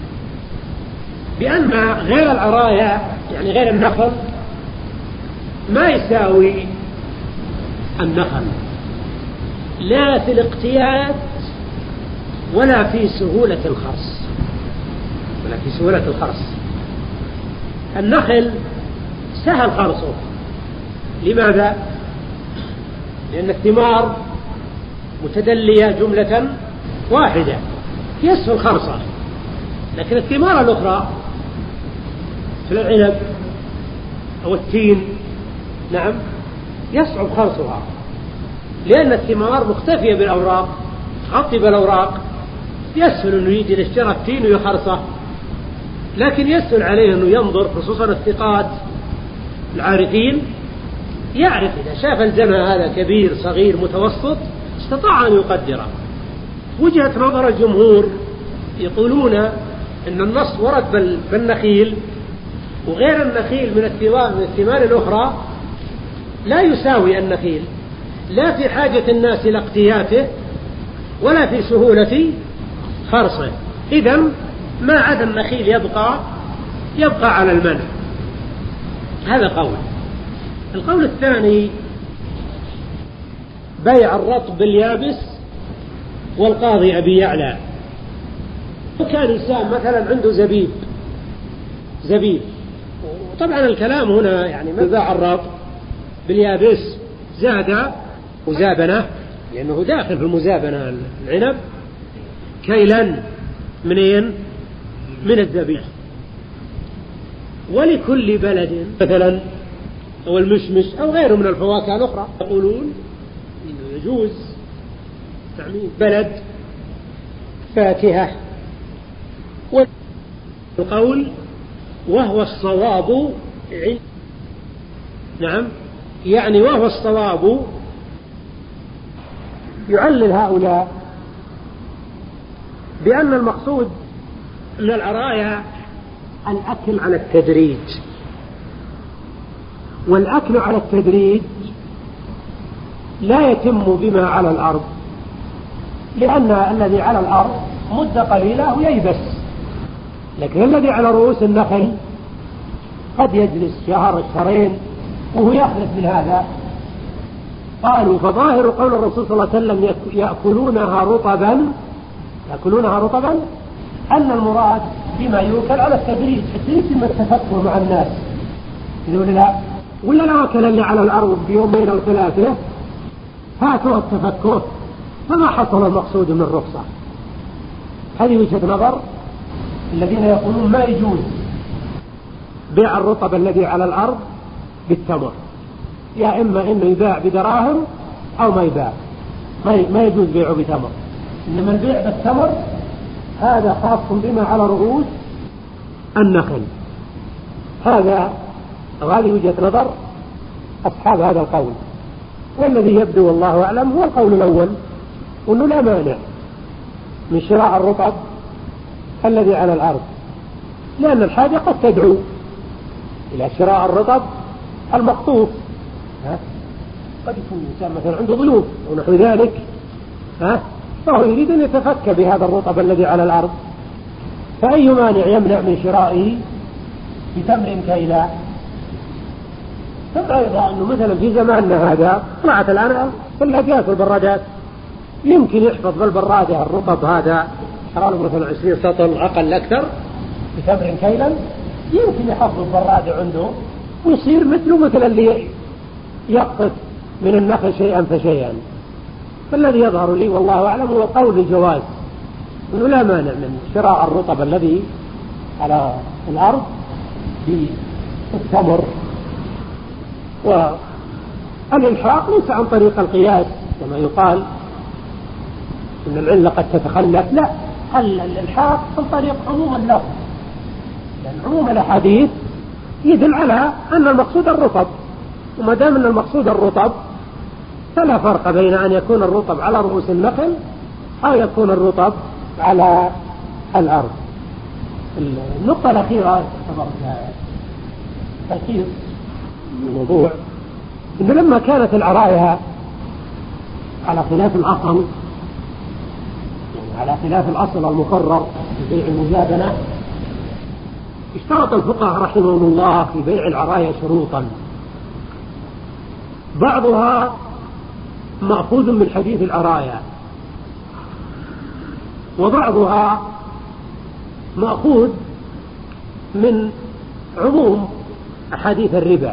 بأن غير العرايا يعني غير النخل ما يساوي النخل لا في الاقتيات ولا في سهولة الخرص. النخل سهل خرصه. لماذا؟ لأن الثمار متدلية جملة واحدة يسهل خرصه، لكن الثمار الأخرى مثل العنب أو التين نعم يصعب خرصها، لأن الثمار مختفية بالأوراق، تغطي بالأوراق، يسهل أنه يجي لاشترى التين ويخرصه، لكن يسهل عليه أنه ينظر، خصوصا الثقات العارفين، يعرف إذا شاف الجمع هذا كبير صغير متوسط استطاع أن يقدره. وجهة نظر الجمهور يقولون أن النص ورد بالنخيل، وغير النخيل من الثمار الأخرى لا يساوي النخيل لا في حاجة الناس إلى اقتياته ولا في سهولة خرصه. إذن ما عدا النخيل يبقى على المنع. هذا قول. القول الثاني بيع الرطب باليابس، والقاضي أبي يعلى وكان إنسان مثلا عنده زبيب، وطبعا الكلام هنا يعني من باع الرطب باليابس زاد مزابنة، لأنه داخل في المزابنة العنب كيلا من الزبيب. ولكل بلد مثلا أو المشمش أو غيره من الفواكه الأخرى يقولون إنه يجوز تعميم بلد فاكهة. والقول وهو الصواب نعم يعني وهو الصواب يعلل هؤلاء بأن المقصود من العرايا الأكل على التدريج، والأكل على التدريج لا يتم بما على الأرض، لأن الذي على الأرض مدة قليلة وييبس، لكن الذي على رؤوس النخل قد يجلس شهر شهرين وهو يخلف من هذا. قالوا فظاهر قول الرسول صلى الله عليه وسلم يأكلونها رطبا أن المراد بما يؤكل على التدريج حتى يتم التفكه مع الناس. يقول لا ولا الأكل اللي على الأرض بيومين أو ثلاثة هاتوا التفكه، فما حصل المقصود من الرخصة. هذه وجهة نظر الذين يقولون ما يجوز بيع الرطب الذي على الأرض بالتمر، يا إما إنه يباع بدراهم أو ما يباع، ما يجوز بيعه بتمر. إنما البيع بالتمر هذا خاص بما على رؤوس النخل. هذه وجهة نظر أصحاب هذا القول، والذي يبدو والله أعلم هو القول الأول، وأنه لا مانع من شراء الرطب الذي على الأرض، لأن الحاجة قد تدعو إلى شراء الرطب المقطوف. قد يكون الإنسان مثلا عنده ضيوف ونحو ذلك، فهو يريد أن يتفك بهذا الرطب الذي على الأرض، فأي مانع يمنع من شرائه بتمر كيلا؟ فأيضا أنه مثلا في زماننا هذا طلعت الآن ثلاجات والبرادات، يمكن يحفظ بالبرادة الرطب هذا حوالي مثلا 20 سطل أقل أكثر بتمر كيلا، يمكن يحفظ البرادة عنده ويصير مثل اللي يقطف من النخل شيئا فشيئا. فالذي يظهر لي والله أعلم هو قول الجواز، أنه لا مانع من شراء الرطب الذي على الأرض بالتمر. والإلحاق ليس عن طريق القياس كما يقال إن العلة قد تتخلف، لا، الإلحاق عن طريق عموم اللفظ، لأن عموم الأحاديث يدل على أن المقصود الرطب، وما دام أن المقصود الرطب فلا فرق بين أن يكون الرطب على رؤوس النخل أو يكون الرطب على الأرض. النقطة الأخيرة تأكيد الموضوع إنه لما كانت العرايا على خلاف الأصل، على خلاف الأصل المقرر في بيع المزابنة، اشترط الفقهاء رحمهم الله في بيع العرايا شروطا، بعضها مأخوذ من حديث العرايا وبعضها مأخوذ من عموم أحاديث الربا.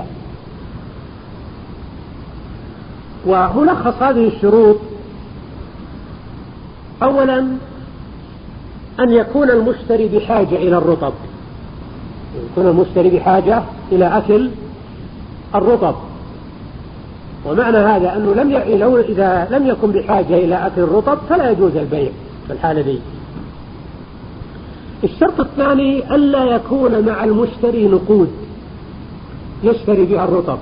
وملخص هذه الشروط: أولا أن يكون المشتري بحاجة إلى الرطب، يكون المشتري بحاجة إلى أكل الرطب، ومعنى هذا أنه إذا لم يكن بحاجة إلى أكل الرطب فلا يجوز البيع في الحالة دي. الشرط الثاني ألا يكون مع المشتري نقود يشتري بها الرطب،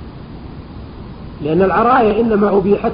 لأن العرايا إنما أبيحت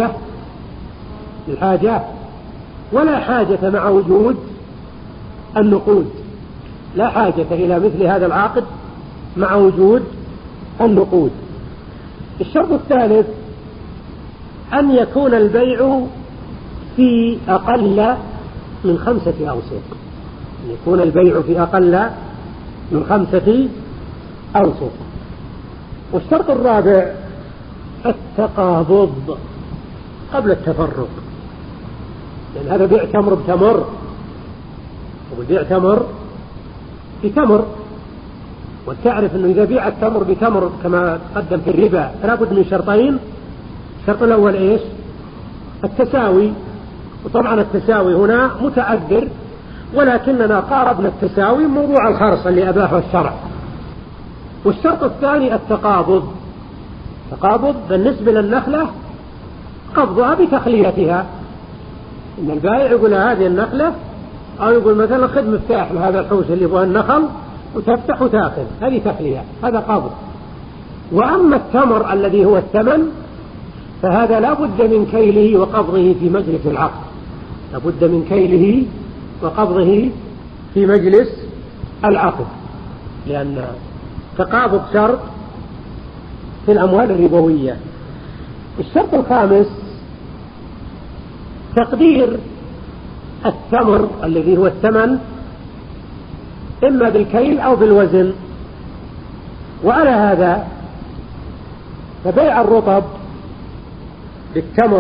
للحاجة ولا حاجة مع وجود النقود، لا حاجة إلى مثل هذا العقد مع وجود النقود. الشرط الثالث أن يكون البيع في أقل من 5 أوسق، أن يكون البيع في أقل من 5 أوسق. والشرط الرابع التقابض قبل التفرق، لأن هذا بيع تمر بتمر، وبيع تمر بتمر، وتعرف أنه إذا بيع التمر بتمر كما تقدم في الربا فلا بد من شرطين. الشرط الأول إيش؟ التساوي، وطبعا التساوي هنا متعذر، ولكننا قاربنا التساوي من موضوع الخرص اللي أباحه الشرع. والشرط الثاني التقابض، تقابض بالنسبة للنخلة قبضها بتخليتها، إن البائع يقول هذه النخلة، أو يقول مثلا خذ مفتاح لهذا الحوش اللي يبغى النخل وتفتح وتأخذ، هذه تخلية، هذا قبض. وأما التمر الذي هو الثمن فهذا لا بد من كيله وقبضه في مجلس العقد، لا بد من كيله وقبضه في مجلس العقد، لأن تقابض شرط في الأموال الربوية. الشرط الخامس تقدير الثمر الذي هو الثمن إما بالكيل أو بالوزن. وعلى هذا فبيع الرطب بالتمر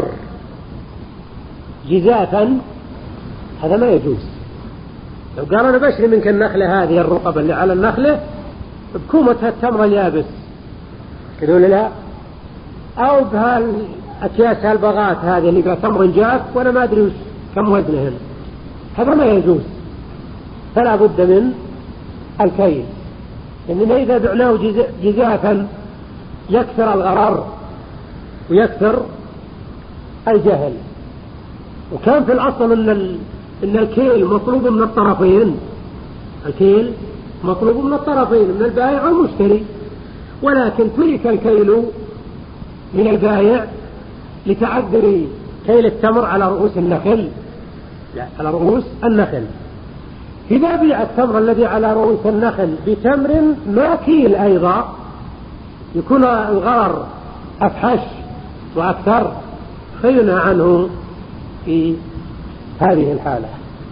جزافا هذا ما يجوز. لو قال أنا بشري منك النخلة هذه الرطب اللي على النخلة بكومتها التمر اليابس، يقول لا، أو بهالأكياس هالبغات هذه اللي بها تمر جاف وأنا ما أدري كم وزنهن، هذا ما يجوز، فلا بد من الكيل. إننا إذا بعناه جزافا يكثر الغرر ويكثر الجهل. وكان في الأصل إن الكيل مطلوب من الطرفين، الكيل مطلوب من الطرفين، من البائع والمشتري، ولكن ترك الكيل من البائع لتعذر كيل التمر على رؤوس النخل، على رؤوس النخل. إذا بيع التمر الذي على رؤوس النخل بتمر ما كيل أيضا يكون الغرر أفحش وأكثر، فينهى عنه في هذه الحالة.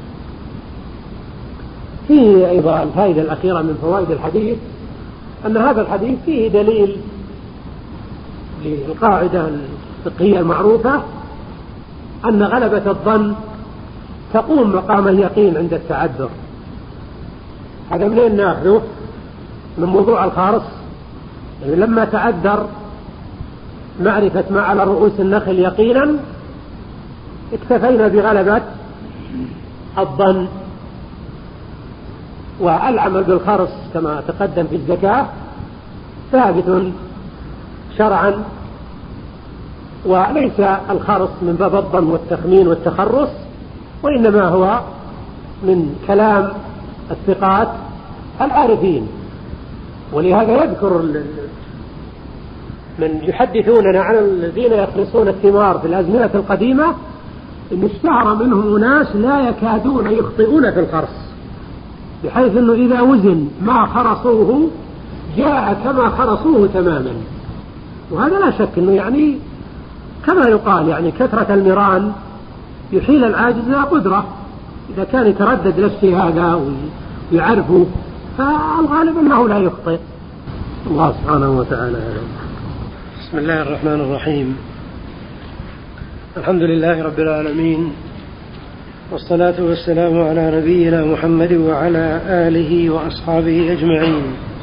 فيه أيضا الفائدة الأخيرة من فوائد الحديث أن هذا الحديث فيه دليل للقاعدة الفقهية المعروفة أن غلبة الظن تقوم مقام اليقين عند التعذر. هذا منين ناخذه؟ من موضوع الخرص، يعني لما تعذر معرفة ما على رؤوس النخل يقينا اكتفينا بغلبة الظن. والعمل بالخرص كما تقدم في الزكاة ثابت شرعا، وليس الخرص من باب الظن والتخمين والتخرص، وإنما هو من كلام الثقات العارفين. ولهذا يذكر من يحدثوننا عن الذين يخلصون الثمار في الأزمنة القديمة إن اشتهر منهم أناس لا يكادون يخطئون في الخرص، بحيث أنه إذا وزن ما خرصوه جاء كما خرصوه تماما. وهذا لا شك أنه يعني كما يقال يعني كثرة المران يحيل العاجز إلى قدرة، إذا كان يتردد لاجتهاده ويعرفه فالغالب أنه لا يخطئ. الله سبحانه وتعالى. بسم الله الرحمن الرحيم. الحمد لله رب العالمين، والصلاة والسلام على نبينا محمد وعلى آله وأصحابه أجمعين.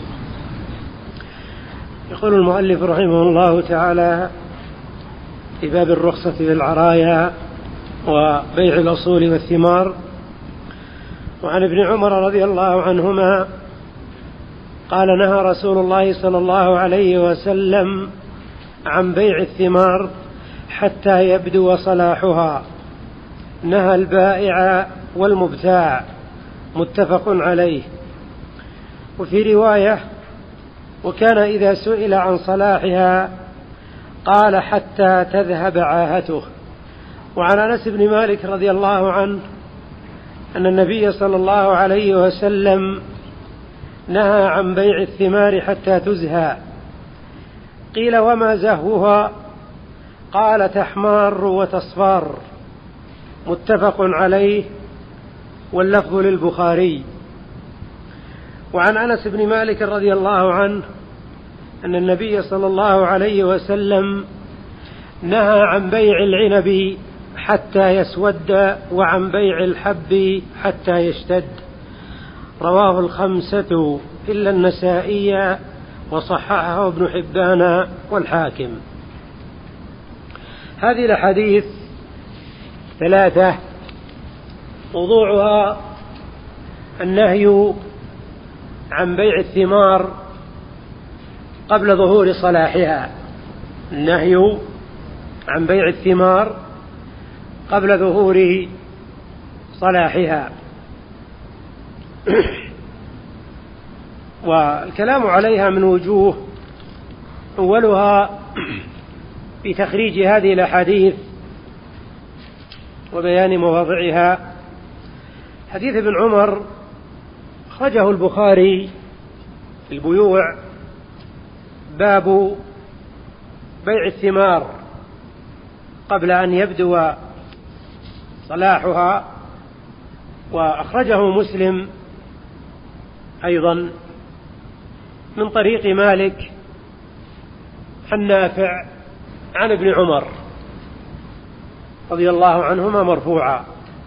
يقول المؤلف رحمه الله تعالى في باب الرخصة في العرايا وبيع الأصول والثمار: وعن ابن عمر رضي الله عنهما قال: نهى رسول الله صلى الله عليه وسلم عن بيع الثمار حتى يبدو صلاحها، نهى البائع والمبتاع، متفق عليه. وفي رواية: وكان إذا سئل عن صلاحها قال: حتى تذهب عاهته. وعن أنس بن مالك رضي الله عنه أن النبي صلى الله عليه وسلم نهى عن بيع الثمار حتى تزهى. قيل: وما زهوها؟ قال: تحمار وتصفار، متفق عليه، واللفظ للبخاري. وعن أنس بن مالك رضي الله عنه أن النبي صلى الله عليه وسلم نهى عن بيع العنب حتى يسود وعن بيع الحب حتى يشتد. رواه الخمسة إلا النسائي، وصححه ابن حبان والحاكم. هذه الأحاديث ثلاثة موضوعها النهي عن بيع الثمار قبل ظهور صلاحها، النهي عن بيع الثمار قبل ظهور صلاحها. والكلام عليها من وجوه: أولها في تخريج هذه الأحاديث وبيان مواضعها. حديث ابن عمر أخرجه البخاري في البيوع، باب بيع الثمار قبل أن يبدو صلاحها. وأخرجه مسلم أيضا من طريق مالك عن نافع عن ابن عمر رضي الله عنهما مرفوعا.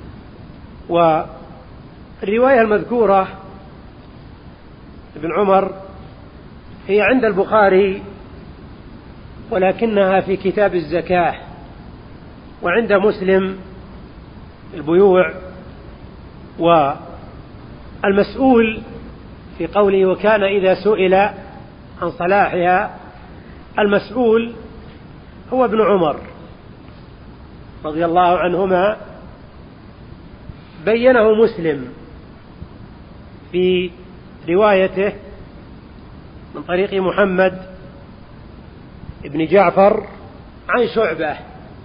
والرواية المذكورة ابن عمر هي عند البخاري ولكنها في كتاب الزكاة، وعند مسلم البيوع. والمسؤول في قوله: وكان إذا سئل عن صلاحها، المسؤول هو ابن عمر رضي الله عنهما، بينه مسلم في روايته من طريق محمد ابن جعفر عن شعبة،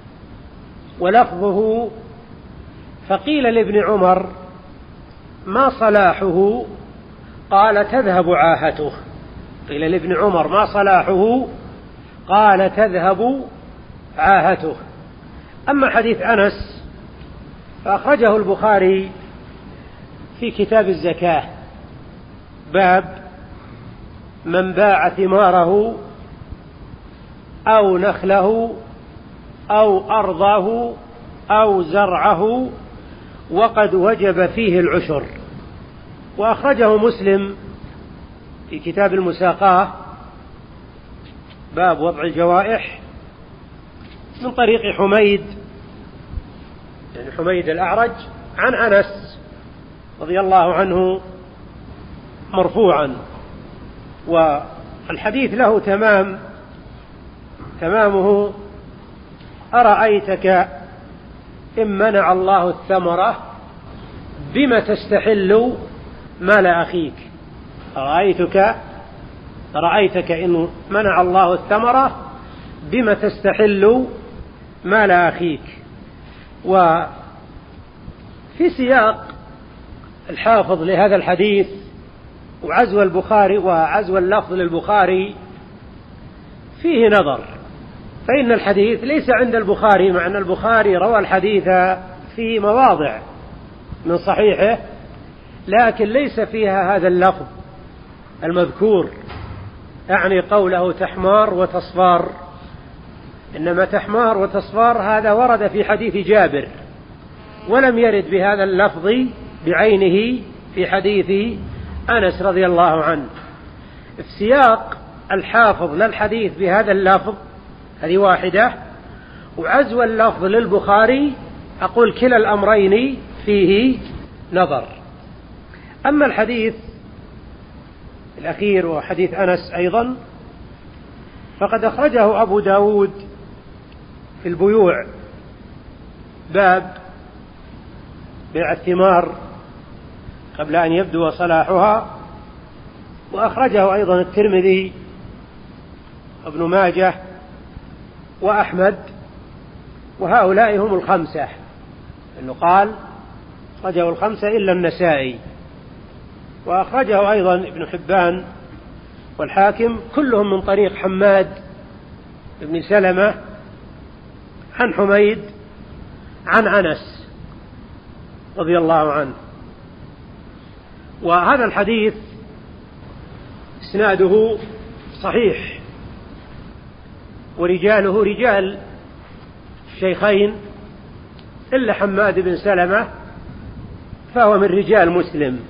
ولفظه: فقيل لابن عمر: ما صلاحه؟ قال: تذهب عاهته. قيل لابن عمر: ما صلاحه؟ قال: تذهب عاهته. أما حديث أنس فأخرجه البخاري في كتاب الزكاة، باب من باع ثماره أو نخله أو أرضه أو زرعه وقد وجب فيه العشر. وأخرجه مسلم في كتاب المساقاة، باب وضع الجوائح، من طريق حميد يعني حميد الأعرج عن أنس رضي الله عنه مرفوعا. والحديث له تمامه: أرأيتك إن منع الله الثمرة بما تستحل مال أخيك. أرأيتك إن منع الله الثمرة بما تستحل مال أخيك. وفي سياق الحافظ لهذا الحديث وعزو البخاري وعزو اللفظ للبخاري فيه نظر، فإن الحديث ليس عند البخاري، مع أن البخاري روى الحديث في مواضع من صحيحه، لكن ليس فيها هذا اللفظ المذكور، أعني قوله تحمار وتصفار، إنما تحمار وتصفار هذا ورد في حديث جابر، ولم يرد بهذا اللفظ بعينه في حديث أنس رضي الله عنه. في سياق الحافظ للحديث بهذا اللفظ هذه واحدة، وعزو اللفظ للبخاري أقول كلا الأمرين فيه نظر. أما الحديث الأخير وحديث أنس أيضا فقد أخرجه أبو داود في البيوع، باب بيع الثمار قبل أن يبدو صلاحها، وأخرجه أيضا الترمذي وابن ماجه وأحمد، وهؤلاء هم الخمسة، إنه قال أخرجه الخمسة إلا النسائي، وأخرجه أيضا ابن حبان والحاكم، كلهم من طريق حماد بن سلمة عن حميد عن أنس رضي الله عنه. وهذا الحديث إسناده صحيح، ورجاله رجال الشيخين إلا حماد بن سلمة فهو من رجال مسلم.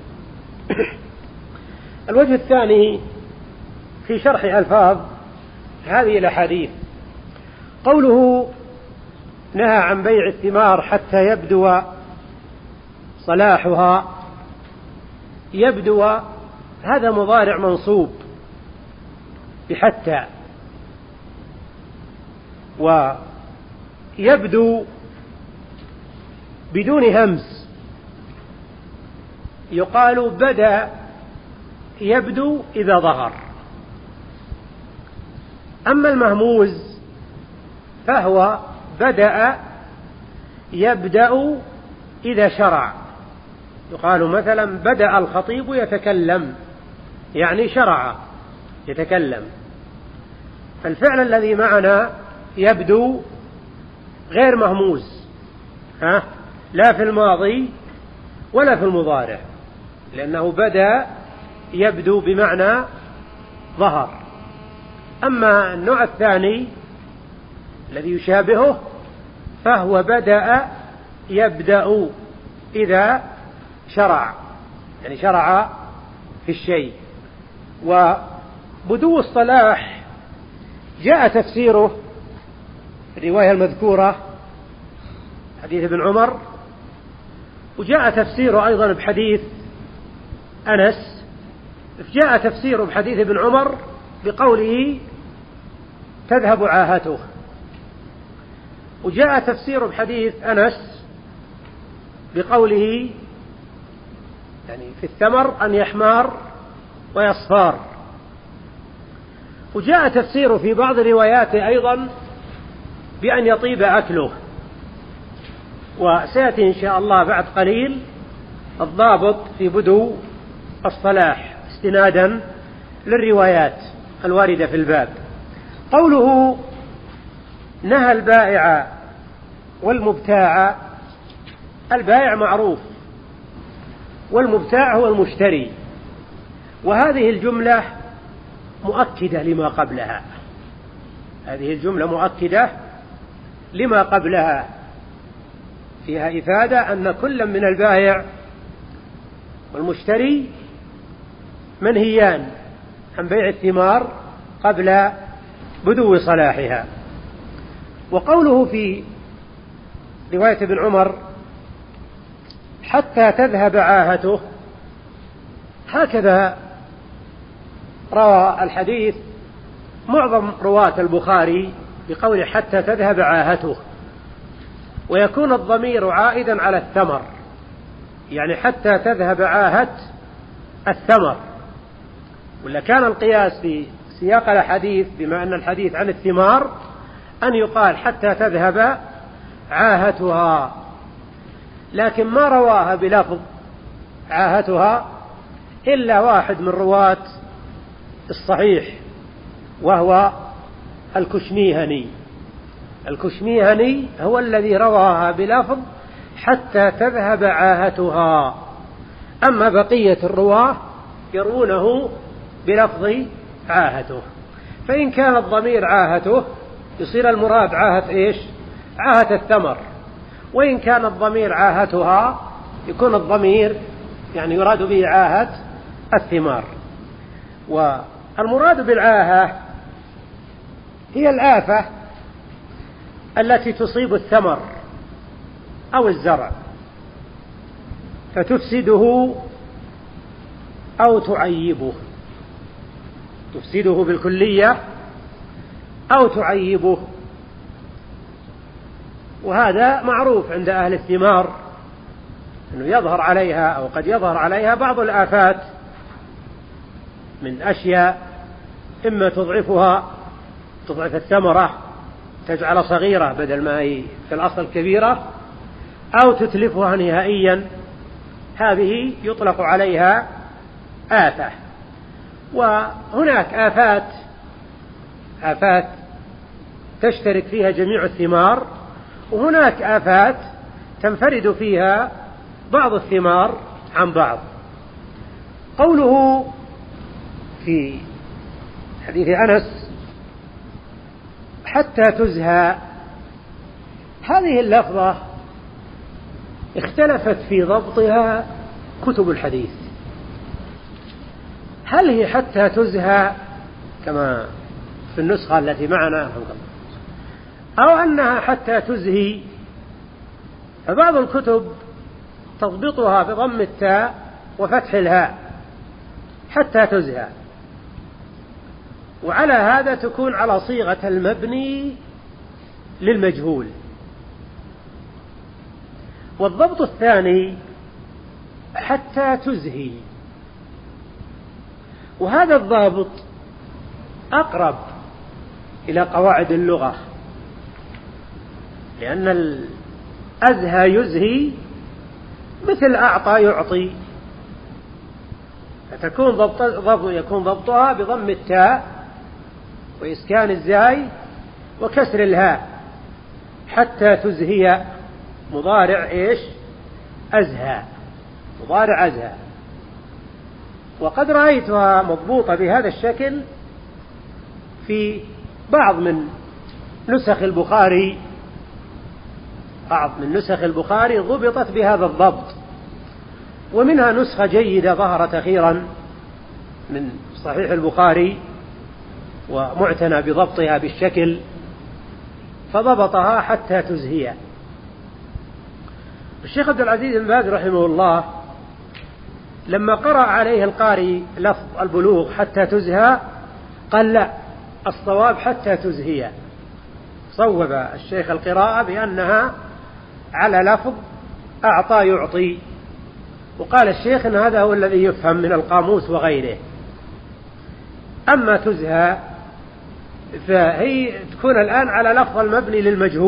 الوجه الثاني في شرح ألفاظ هذه الأحاديث، قوله نهى عن بيع الثمار حتى يبدو صلاحها، يبدو هذا مضارع منصوب بحتى، ويبدو بدون همز، يقال بدا يبدو إذا ظهر. أما المهموز فهو بدأ يبدأ إذا شرع، يقال مثلا بدأ الخطيب يتكلم، يعني شرع يتكلم. فالفعل الذي معنا يبدو غير مهموز، لا في الماضي ولا في المضارع، لأنه بدأ يبدو بمعنى ظهر. أما النوع الثاني الذي يشابهه فهو بدأ يبدأ إذا شرع، يعني شرع في الشيء. وبدو الصلاح جاء تفسيره في الرواية المذكورة حديث ابن عمر، وجاء تفسيره أيضا بحديث أنس، جاء تفسيره بحديث ابن عمر بقوله تذهب عاهته، وجاء تفسيره بحديث أنس بقوله يعني في الثمر أن يحمار ويصفار، وجاء تفسيره في بعض رواياته أيضا بأن يطيب أكله. وسيأتي إن شاء الله بعد قليل الضابط في بدو الصلاح استنادا للروايات الواردة في الباب. قوله نهى البائع والمبتاع، البائع معروف والمبتاع هو المشتري، وهذه الجملة مؤكدة لما قبلها، هذه الجملة مؤكدة لما قبلها، فيها إفادة أن كل من البائع والمشتري منهيان عن بيع الثمار قبل بدو صلاحها. وقوله في رواية ابن عمر حتى تذهب عاهته، هكذا روى الحديث معظم رواة البخاري بقول حتى تذهب عاهته، ويكون الضمير عائدا على الثمر، يعني حتى تذهب عاهة الثمر. ولا كان القياس في سياق الحديث بما أن الحديث عن الثمار أن يقال حتى تذهب عاهتها، لكن ما رواها بلفظ عاهتها إلا واحد من رواة الصحيح وهو الكشميهني. الكشميهني هو الذي رواها بلفظ حتى تذهب عاهتها، أما بقية الرواة يروونه بلفظ عاهته. فإن كان الضمير عاهته يصير المراد عاهة إيش؟ عاهة الثمر. وإن كان الضمير عاهتها يكون الضمير يعني يراد به عاهة الثمار. والمراد بالعاهة هي الآفة التي تصيب الثمر أو الزرع فتفسده أو تعيبه، تفسده بالكلية أو تعيبه. وهذا معروف عند أهل الثمار أنه يظهر عليها أو قد يظهر عليها بعض الآفات من أشياء إما تضعف الثمرة تجعل صغيرة بدل ما هي في الأصل كبيرة، أو تتلفها نهائيا، هذه يطلق عليها آفة. وهناك آفات تشترك فيها جميع الثمار، وهناك آفات تنفرد فيها بعض الثمار عن بعض. قوله في حديث أنس حتى تزهى، هذه اللفظة اختلفت في ضبطها كتب الحديث، هل هي حتى تزهى كما في النسخة التي معنا أو أنها حتى تزهي؟ فبعض الكتب تضبطها بضم التاء وفتح الهاء حتى تزهى، وعلى هذا تكون على صيغة المبني للمجهول. والضبط الثاني حتى تزهي، وهذا الضابط أقرب إلى قواعد اللغة، لأن الأزهى يزهي مثل أعطى يعطي، فتكون يكون ضبطها بضم التاء وإسكان الزاي وكسر الهاء. حتى تزهي مضارع إيش؟ أزهى، مضارع أزهى. وقد رأيتها مضبوطة بهذا الشكل في بعض من نسخ البخاري، ضبطت بهذا الضبط، ومنها نسخة جيدة ظهرت أخيرا من صحيح البخاري ومعتنى بضبطها بالشكل، فضبطها حتى تزهي. الشيخ عبد العزيز بن باز رحمه الله لما قرأ عليه القارئ لفظ البلوغ حتى تزهى قال لا، الصواب حتى تزهي. صوب الشيخ القراءة بأنها على لفظ أعطى يعطي، وقال الشيخ إن هذا هو الذي يفهم من القاموس وغيره. أما تزهى فهي تكون الآن على لفظ المبني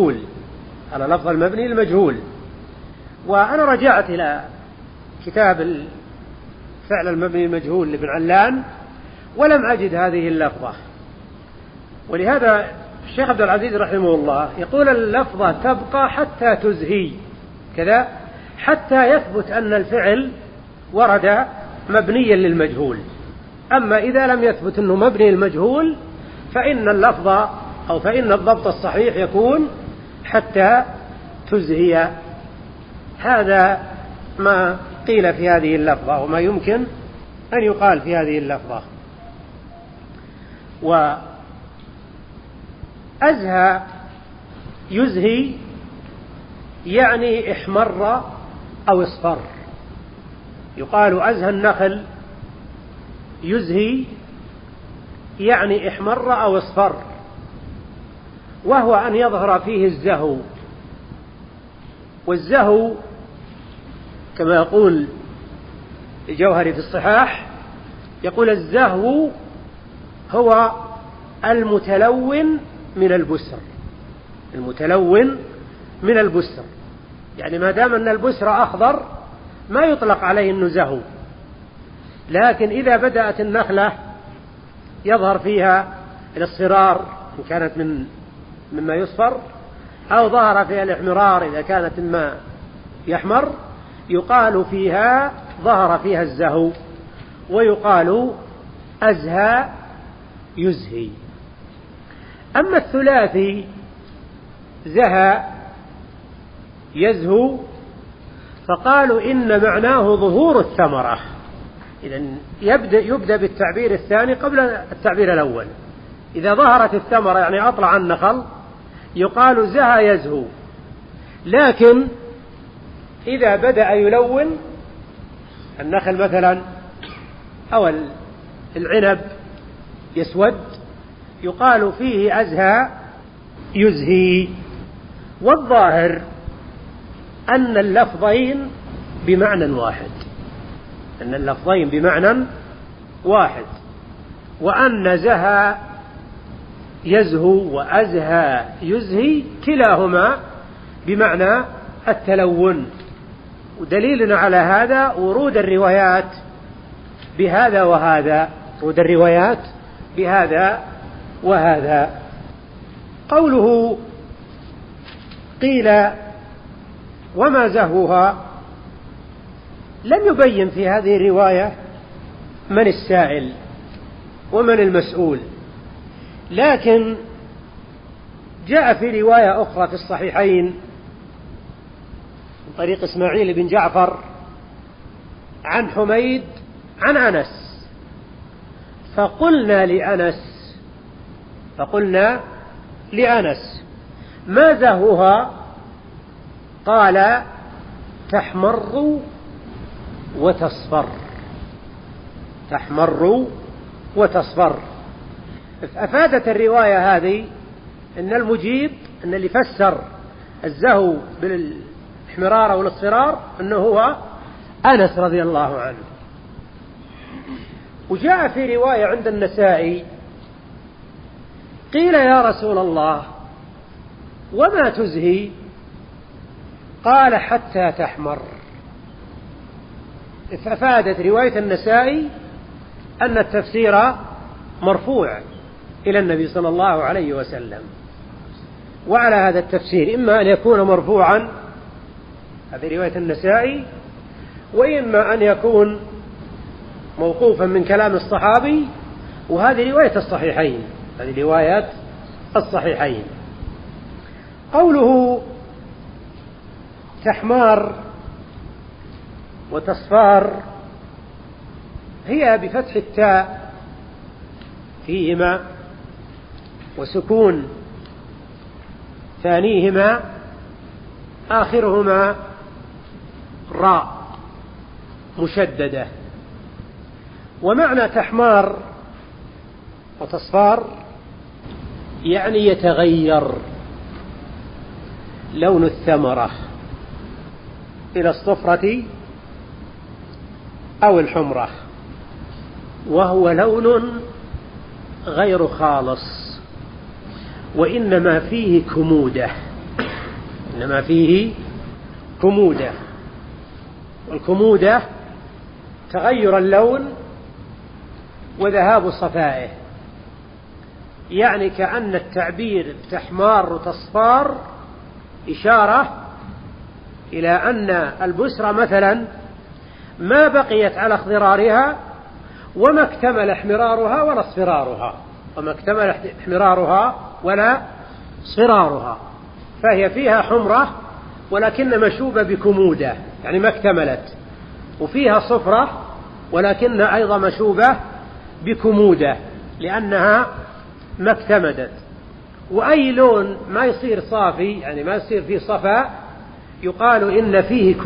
للمجهول، وأنا رجعت إلى كتاب فعل المبني المجهول لابن علان ولم أجد هذه اللفظة، ولهذا الشيخ عبد العزيز رحمه الله يقول اللفظة تبقى حتى تزهي كذا، حتى يثبت أن الفعل ورد مبنيا للمجهول. أما إذا لم يثبت أنه مبني للمجهول فإن اللفظة أو فإن الضبط الصحيح يكون حتى تزهي. هذا ما قيل في هذه اللفظة وما يمكن أن يقال في هذه اللفظة. وأزهى يزهي يعني احمر أو اصفر، يقال أزهى النخل يزهي يعني احمر أو اصفر، وهو أن يظهر فيه الزهو. والزهو كما يقول الجوهري في الصحاح، يقول الزهو هو المتلون من البسر، المتلون من البسر، يعني ما دام أن البسر أخضر ما يطلق عليه أنه زهو، لكن إذا بدأت النخلة يظهر فيها الاصفرار إن كانت مما يصفر، أو ظهر فيها الاحمرار إذا كانت مما يحمر، يقال فيها ظهر فيها الزهو، ويقال أزهى يزهي. أما الثلاثي زهى يزهو فقالوا إن معناه ظهور الثمرة، إذن يبدأ بالتعبير الثاني قبل التعبير الأول. إذا ظهرت الثمرة يعني أطلع النخل يقال زهى يزهو، لكن إذا بدأ يلون النخل مثلا أو العنب يسود يقال فيه أزهى يزهي. والظاهر أن اللفظين بمعنى واحد، وأن زهى يزهو وأزهى يزهي كلاهما بمعنى التلون. ودليلنا على هذا ورود الروايات بهذا وهذا. قوله قيل وما زهوها لم يبين في هذه الرواية من السائل ومن المسؤول، لكن جاء في رواية أخرى في الصحيحين من طريق إسماعيل بن جعفر عن حميد عن أنس فقلنا لأنس ما زهوها؟ قال تحمر وتصفر. أفادت الرواية هذه أن المجيب أن اللي فسر الزهو بالاحمرار أو الاصفرار أنه هو أنس رضي الله عنه. وجاء في رواية عند النسائي قيل يا رسول الله وما تزهي؟ قال حتى تحمر. فأفادت رواية النسائي أن التفسير مرفوع إلى النبي صلى الله عليه وسلم. وعلى هذا التفسير إما أن يكون مرفوعا، هذه رواية النسائي، وإما أن يكون موقوفا من كلام الصحابي، وهذه رواية الصحيحين. قوله تحمار وتصفار هي بفتح التاء فيهما وسكون ثانيهما آخرهما راء مشددة. ومعنى تحمار وتصفار يعني يتغير لون الثمرة إلى الصفرة أو الحمرة، وهو لون غير خالص، وإنما فيه كمودة. والكمودة تغير اللون وذهاب صفائه، يعني كأن التعبير تحمار وتصفار إشارة إلى أن البسرة مثلا ما بقيت على اخضرارها وما اكتمل احمرارها ولا صفرارها، فهي فيها حمرة ولكن مشوبة بكمودة، يعني ما اكتملت، وفيها صفرة ولكن أيضا مشوبة بكمودة لأنها ما اكتمدت. وأي لون ما يصير صافي، يعني ما يصير فيه صفاء، يقال إن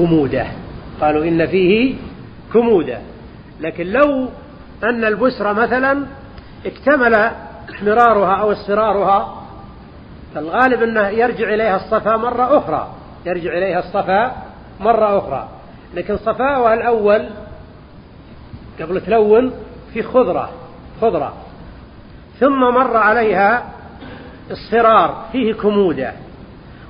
فيه كمودة. لكن لو أن البسرة مثلا اكتمل احمرارها أو اصفرارها فالغالب أنه يرجع إليها الصفاء مرة أخرى، لكن صفاؤها الأول قبل تلون في خضرة ثم مر عليها اصفرار فيه كمودة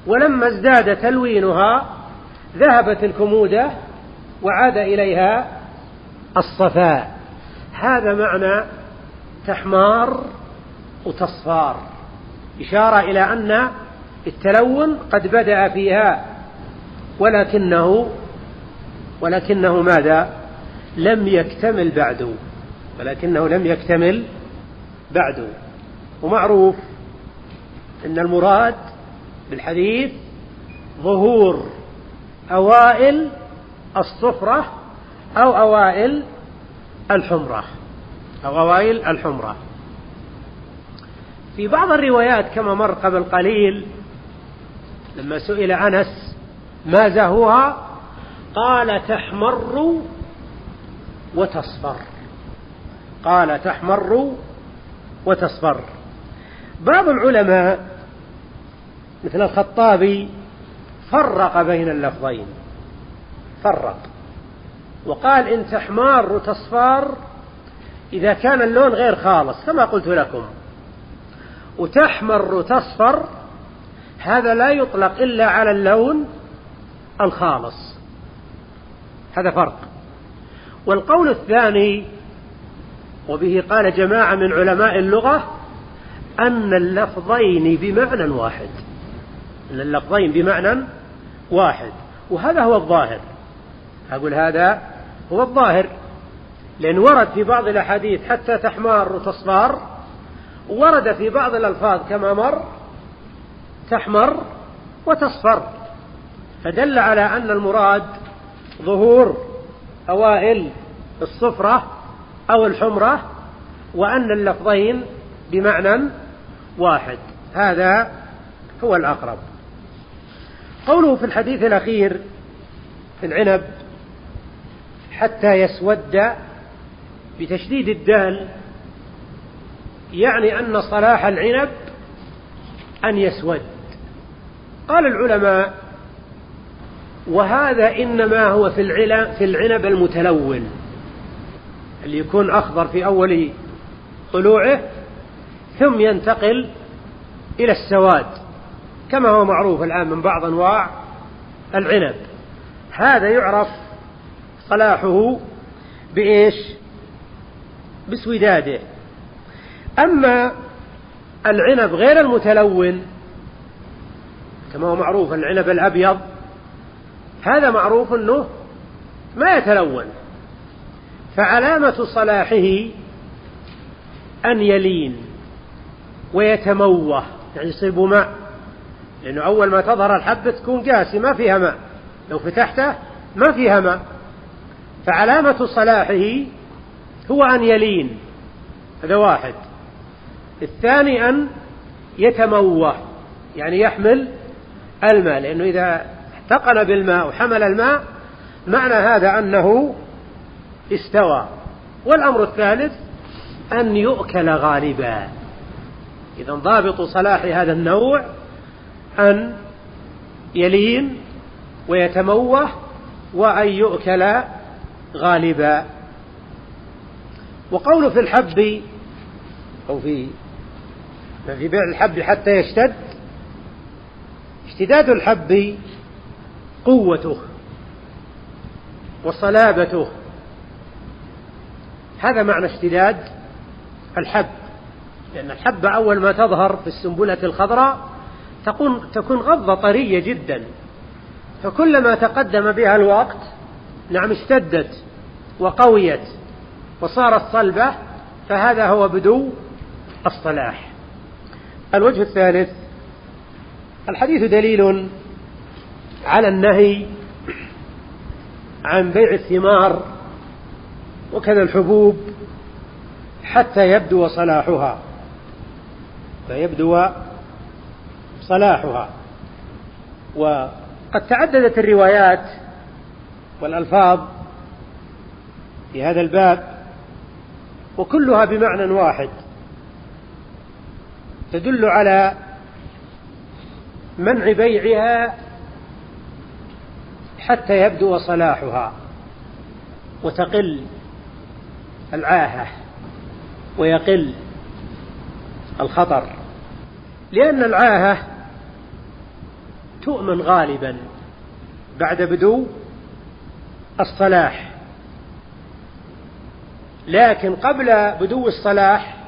ولما ازداد تلوينها ذهبت الكمودة وعاد إليها الصفاء. هذا معنى تحمار وتصفار، إشارة إلى أن التلون قد بدأ فيها، ولكنه ماذا؟ لم يكتمل بعد. ومعروف أن المراد بالحديث ظهور أوائل الصفرة أو أوائل الحمرة. في بعض الروايات كما مر قبل قليل لما سئل أنس ما زهوها قال تحمر وتصفر. بعض العلماء مثل الخطابي فرق بين اللفظين، وقال إن تحمار وتصفر إذا كان اللون غير خالص كما قلت لكم، وتحمر وتصفر هذا لا يطلق إلا على اللون الخالص، هذا فرق. والقول الثاني وبه قال جماعة من علماء اللغة أن اللفظين بمعنى واحد، وهذا هو الظاهر. أقول هذا هو الظاهر، لأن ورد في بعض الأحاديث حتى تحمار وتصفر، ورد في بعض الألفاظ كما مر تحمر وتصفر، فدل على أن المراد ظهور أوائل الصفرة أو الحمرة، وأن اللفظين بمعنى واحد. هذا هو الأقرب. قوله في الحديث الأخير في العنب حتى يسود بتشديد الدال، يعني أن صلاح العنب أن يسود. قال العلماء وهذا إنما هو في العنب المتلون اللي يكون أخضر في أول طلوعه ثم ينتقل إلى السواد كما هو معروف الآن من بعض أنواع العنب. هذا يعرف صلاحه بإيش؟ بسوداده. أما العنب غير المتلون كما هو معروف العنب الأبيض، هذا معروف أنه ما يتلون، فعلامة صلاحه أن يلين ويتموه، يعني يصيب ماء، لأنه أول ما تظهر الحبة تكون قاسي ما فيها ماء، لو فتحته ما فيها ماء، فعلامة صلاحه هو أن يلين، هذا واحد. الثاني أن يتموه، يعني يحمل الماء، لأنه إذا احتقن بالماء وحمل الماء معنى هذا أنه استوى. والأمر الثالث أن يؤكل غالبا. إذا ضابط صلاح هذا النوع أن يلين ويتموه وأن يؤكل غالبا. وقول في الحب أو في بيع الحب حتى يشتد، اشتداد الحب قوته وصلابته، هذا معنى اشتداد الحب، لأن الحب أول ما تظهر في السنبلة الخضراء تكون غضة طرية جدا، فكلما تقدم بها الوقت اشتدت وقويت وصارت صلبة، فهذا هو بدو الصلاح. الوجه الثالث، الحديث دليل على النهي عن بيع الثمار وكذا الحبوب حتى يبدو صلاحها. وقد تعددت الروايات والألفاظ في هذا الباب وكلها بمعنى واحد، تدل على منع بيعها حتى يبدو صلاحها وتقل العاهة ويقل الخطر، لأن العاهة تؤمن غالبا بعد بدو الصلاح، لكن قبل بدو الصلاح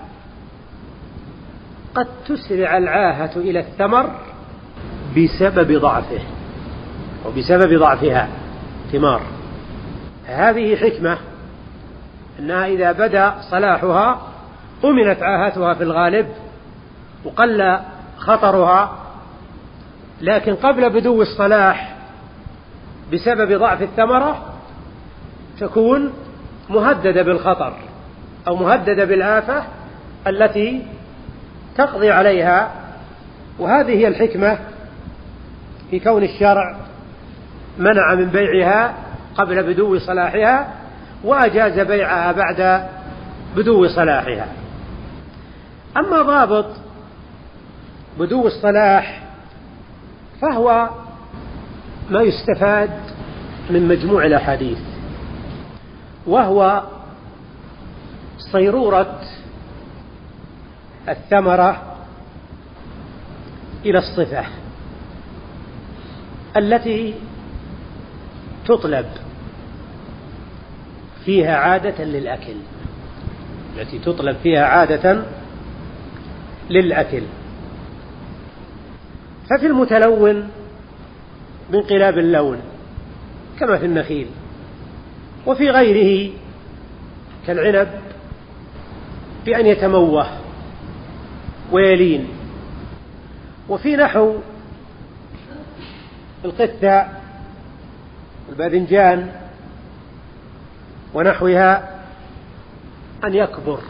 قد تسرع العاهة إلى الثمر بسبب ضعفه أو بسبب ضعفها ثمار. هذه حكمة أنها إذا بدأ صلاحها أمنت عاهتها في الغالب وقل خطرها، لكن قبل بدو الصلاح بسبب ضعف الثمرة تكون مهددة بالخطر أو مهددة بالآفة التي تقضي عليها. وهذه هي الحكمة في كون الشرع منع من بيعها قبل بدو صلاحها وأجاز بيعها بعد بدو صلاحها. أما ضابط بدو الصلاح فهو ما يستفاد من مجموع الأحاديث، وهو صيرورة الثمرة إلى الصفة التي تطلب فيها عادة للأكل، التي تطلب فيها عادة للأكل. ففي المتلون بانقلاب اللون كما في النخيل، وفي غيره كالعنب بأن يتموه ويلين، وفي نحو القثة الباذنجان ونحوها أن يكبر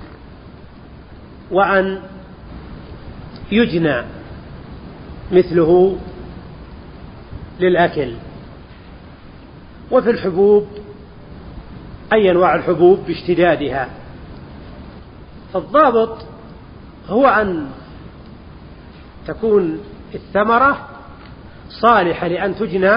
وأن يجنى مثله للأكل. وفي الحبوب أي أنواع الحبوب باشتدادها. فالضابط هو أن تكون الثمرة صالحة لأن تجنى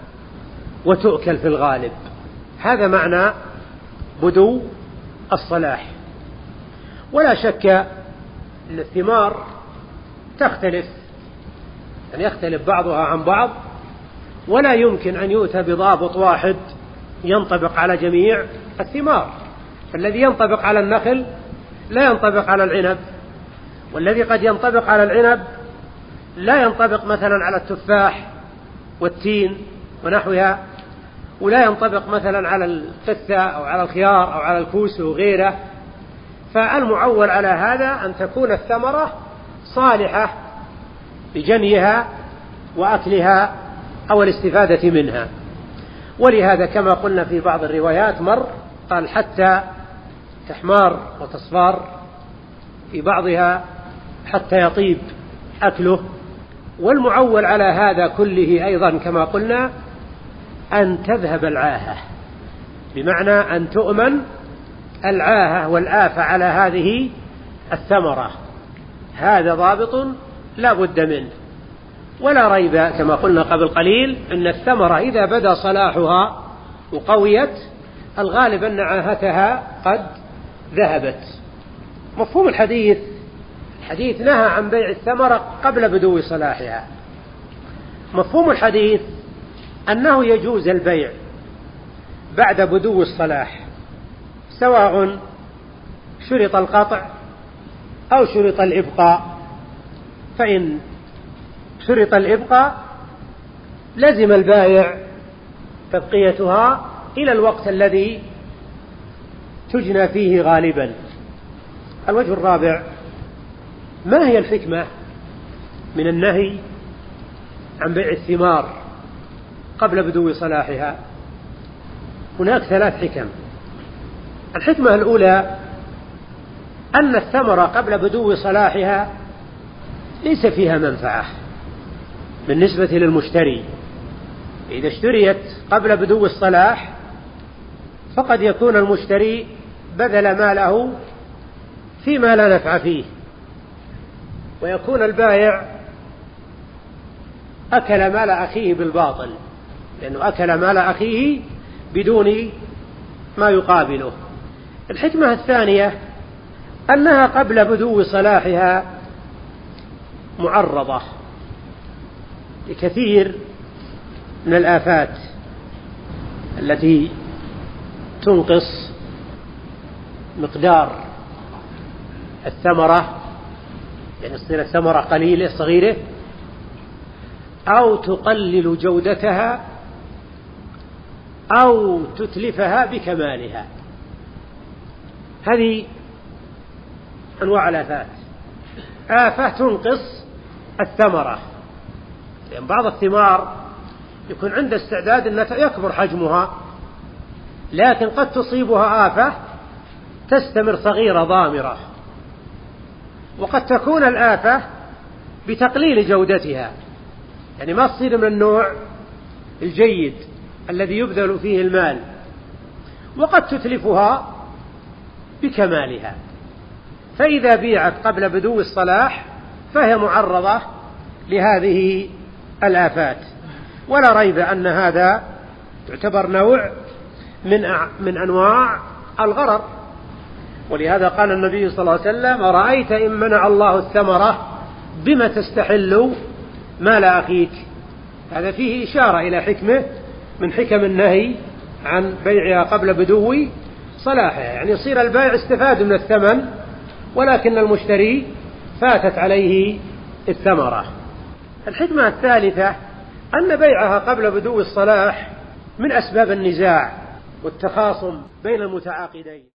وتؤكل في الغالب. هذا معنى بدو الصلاح. ولا شك أن الثمار تختلف، يعني يختلف بعضها عن بعض، ولا يمكن أن يؤتى بضابط واحد ينطبق على جميع الثمار. فالذي ينطبق على النخل لا ينطبق على العنب، والذي قد ينطبق على العنب لا ينطبق مثلا على التفاح والتين ونحوها، ولا ينطبق مثلا على القثة أو على الخيار أو على الكوس وغيره. فالمعول على هذا أن تكون الثمرة صالحة لجنيها وأكلها أو الاستفادة منها. ولهذا كما قلنا في بعض الروايات قال حتى تحمار وتصفار، في بعضها حتى يطيب أكله. والمعول على هذا كله أيضا كما قلنا أن تذهب العاهة، بمعنى أن تؤمن العاهة والآفة على هذه الثمرة. هذا ضابط لا بد منه. ولا ريب كما قلنا قبل قليل أن الثمرة إذا بدا صلاحها وقويت الغالب أن عاهتها قد ذهبت. مفهوم الحديث نهى عن بيع الثمرة قبل بدو صلاحها. مفهوم الحديث أنه يجوز البيع بعد بدو الصلاح، سواء شرط القطع أو شرط الإبقاء. فإن شرط الإبقاء لزم البائع تبقيتها إلى الوقت الذي تجنى فيه غالبا. الوجه الرابع: ما هي الحكمة من النهي عن بيع الثمار قبل بدو صلاحها؟ هناك 3 حكم. الحكمة الأولى أن الثمرة قبل بدو صلاحها ليس فيها منفعة بالنسبة للمشتري. إذا اشتريت قبل بدو الصلاح فقد يكون المشتري بذل ماله فيما لا نفع فيه، ويكون البائع أكل مال أخيه بالباطل، لأنه أكل مال أخيه بدون ما يقابله. الحكمة الثانية أنها قبل بدو صلاحها معرضة لكثير من الآفات التي تنقص مقدار الثمرة، يعني تصير الثمرة قليلة صغيرة، أو تقلل جودتها، أو تتلفها بكمالها. هذه أنواع الآفات. آفة تنقص الثمرة، لأن بعض الثمار يكون عند استعداد أن يكبر حجمها، لكن قد تصيبها آفة تستمر صغيرة ضامرة، وقد تكون الآفة بتقليل جودتها، يعني ما تصير من النوع الجيد الذي يبذل فيه المال، وقد تتلفها بكمالها. فإذا بيعت قبل بدو الصلاح فهي معرضة لهذه الآفات، ولا ريب أن هذا تعتبر نوع من أنواع الغرر. ولهذا قال النبي صلى الله عليه وسلم: أرأيت إن منع الله الثمرة بما تستحل مال أخيك. هذا فيه إشارة إلى حكمة من حكم النهي عن بيعها قبل بدو صلاحها، يعني يصير البائع استفاد من الثمن، ولكن المشتري فاتت عليه الثمرة. الحكمة الثالثة أن بيعها قبل بدو الصلاح من أسباب النزاع والتخاصم بين المتعاقدين.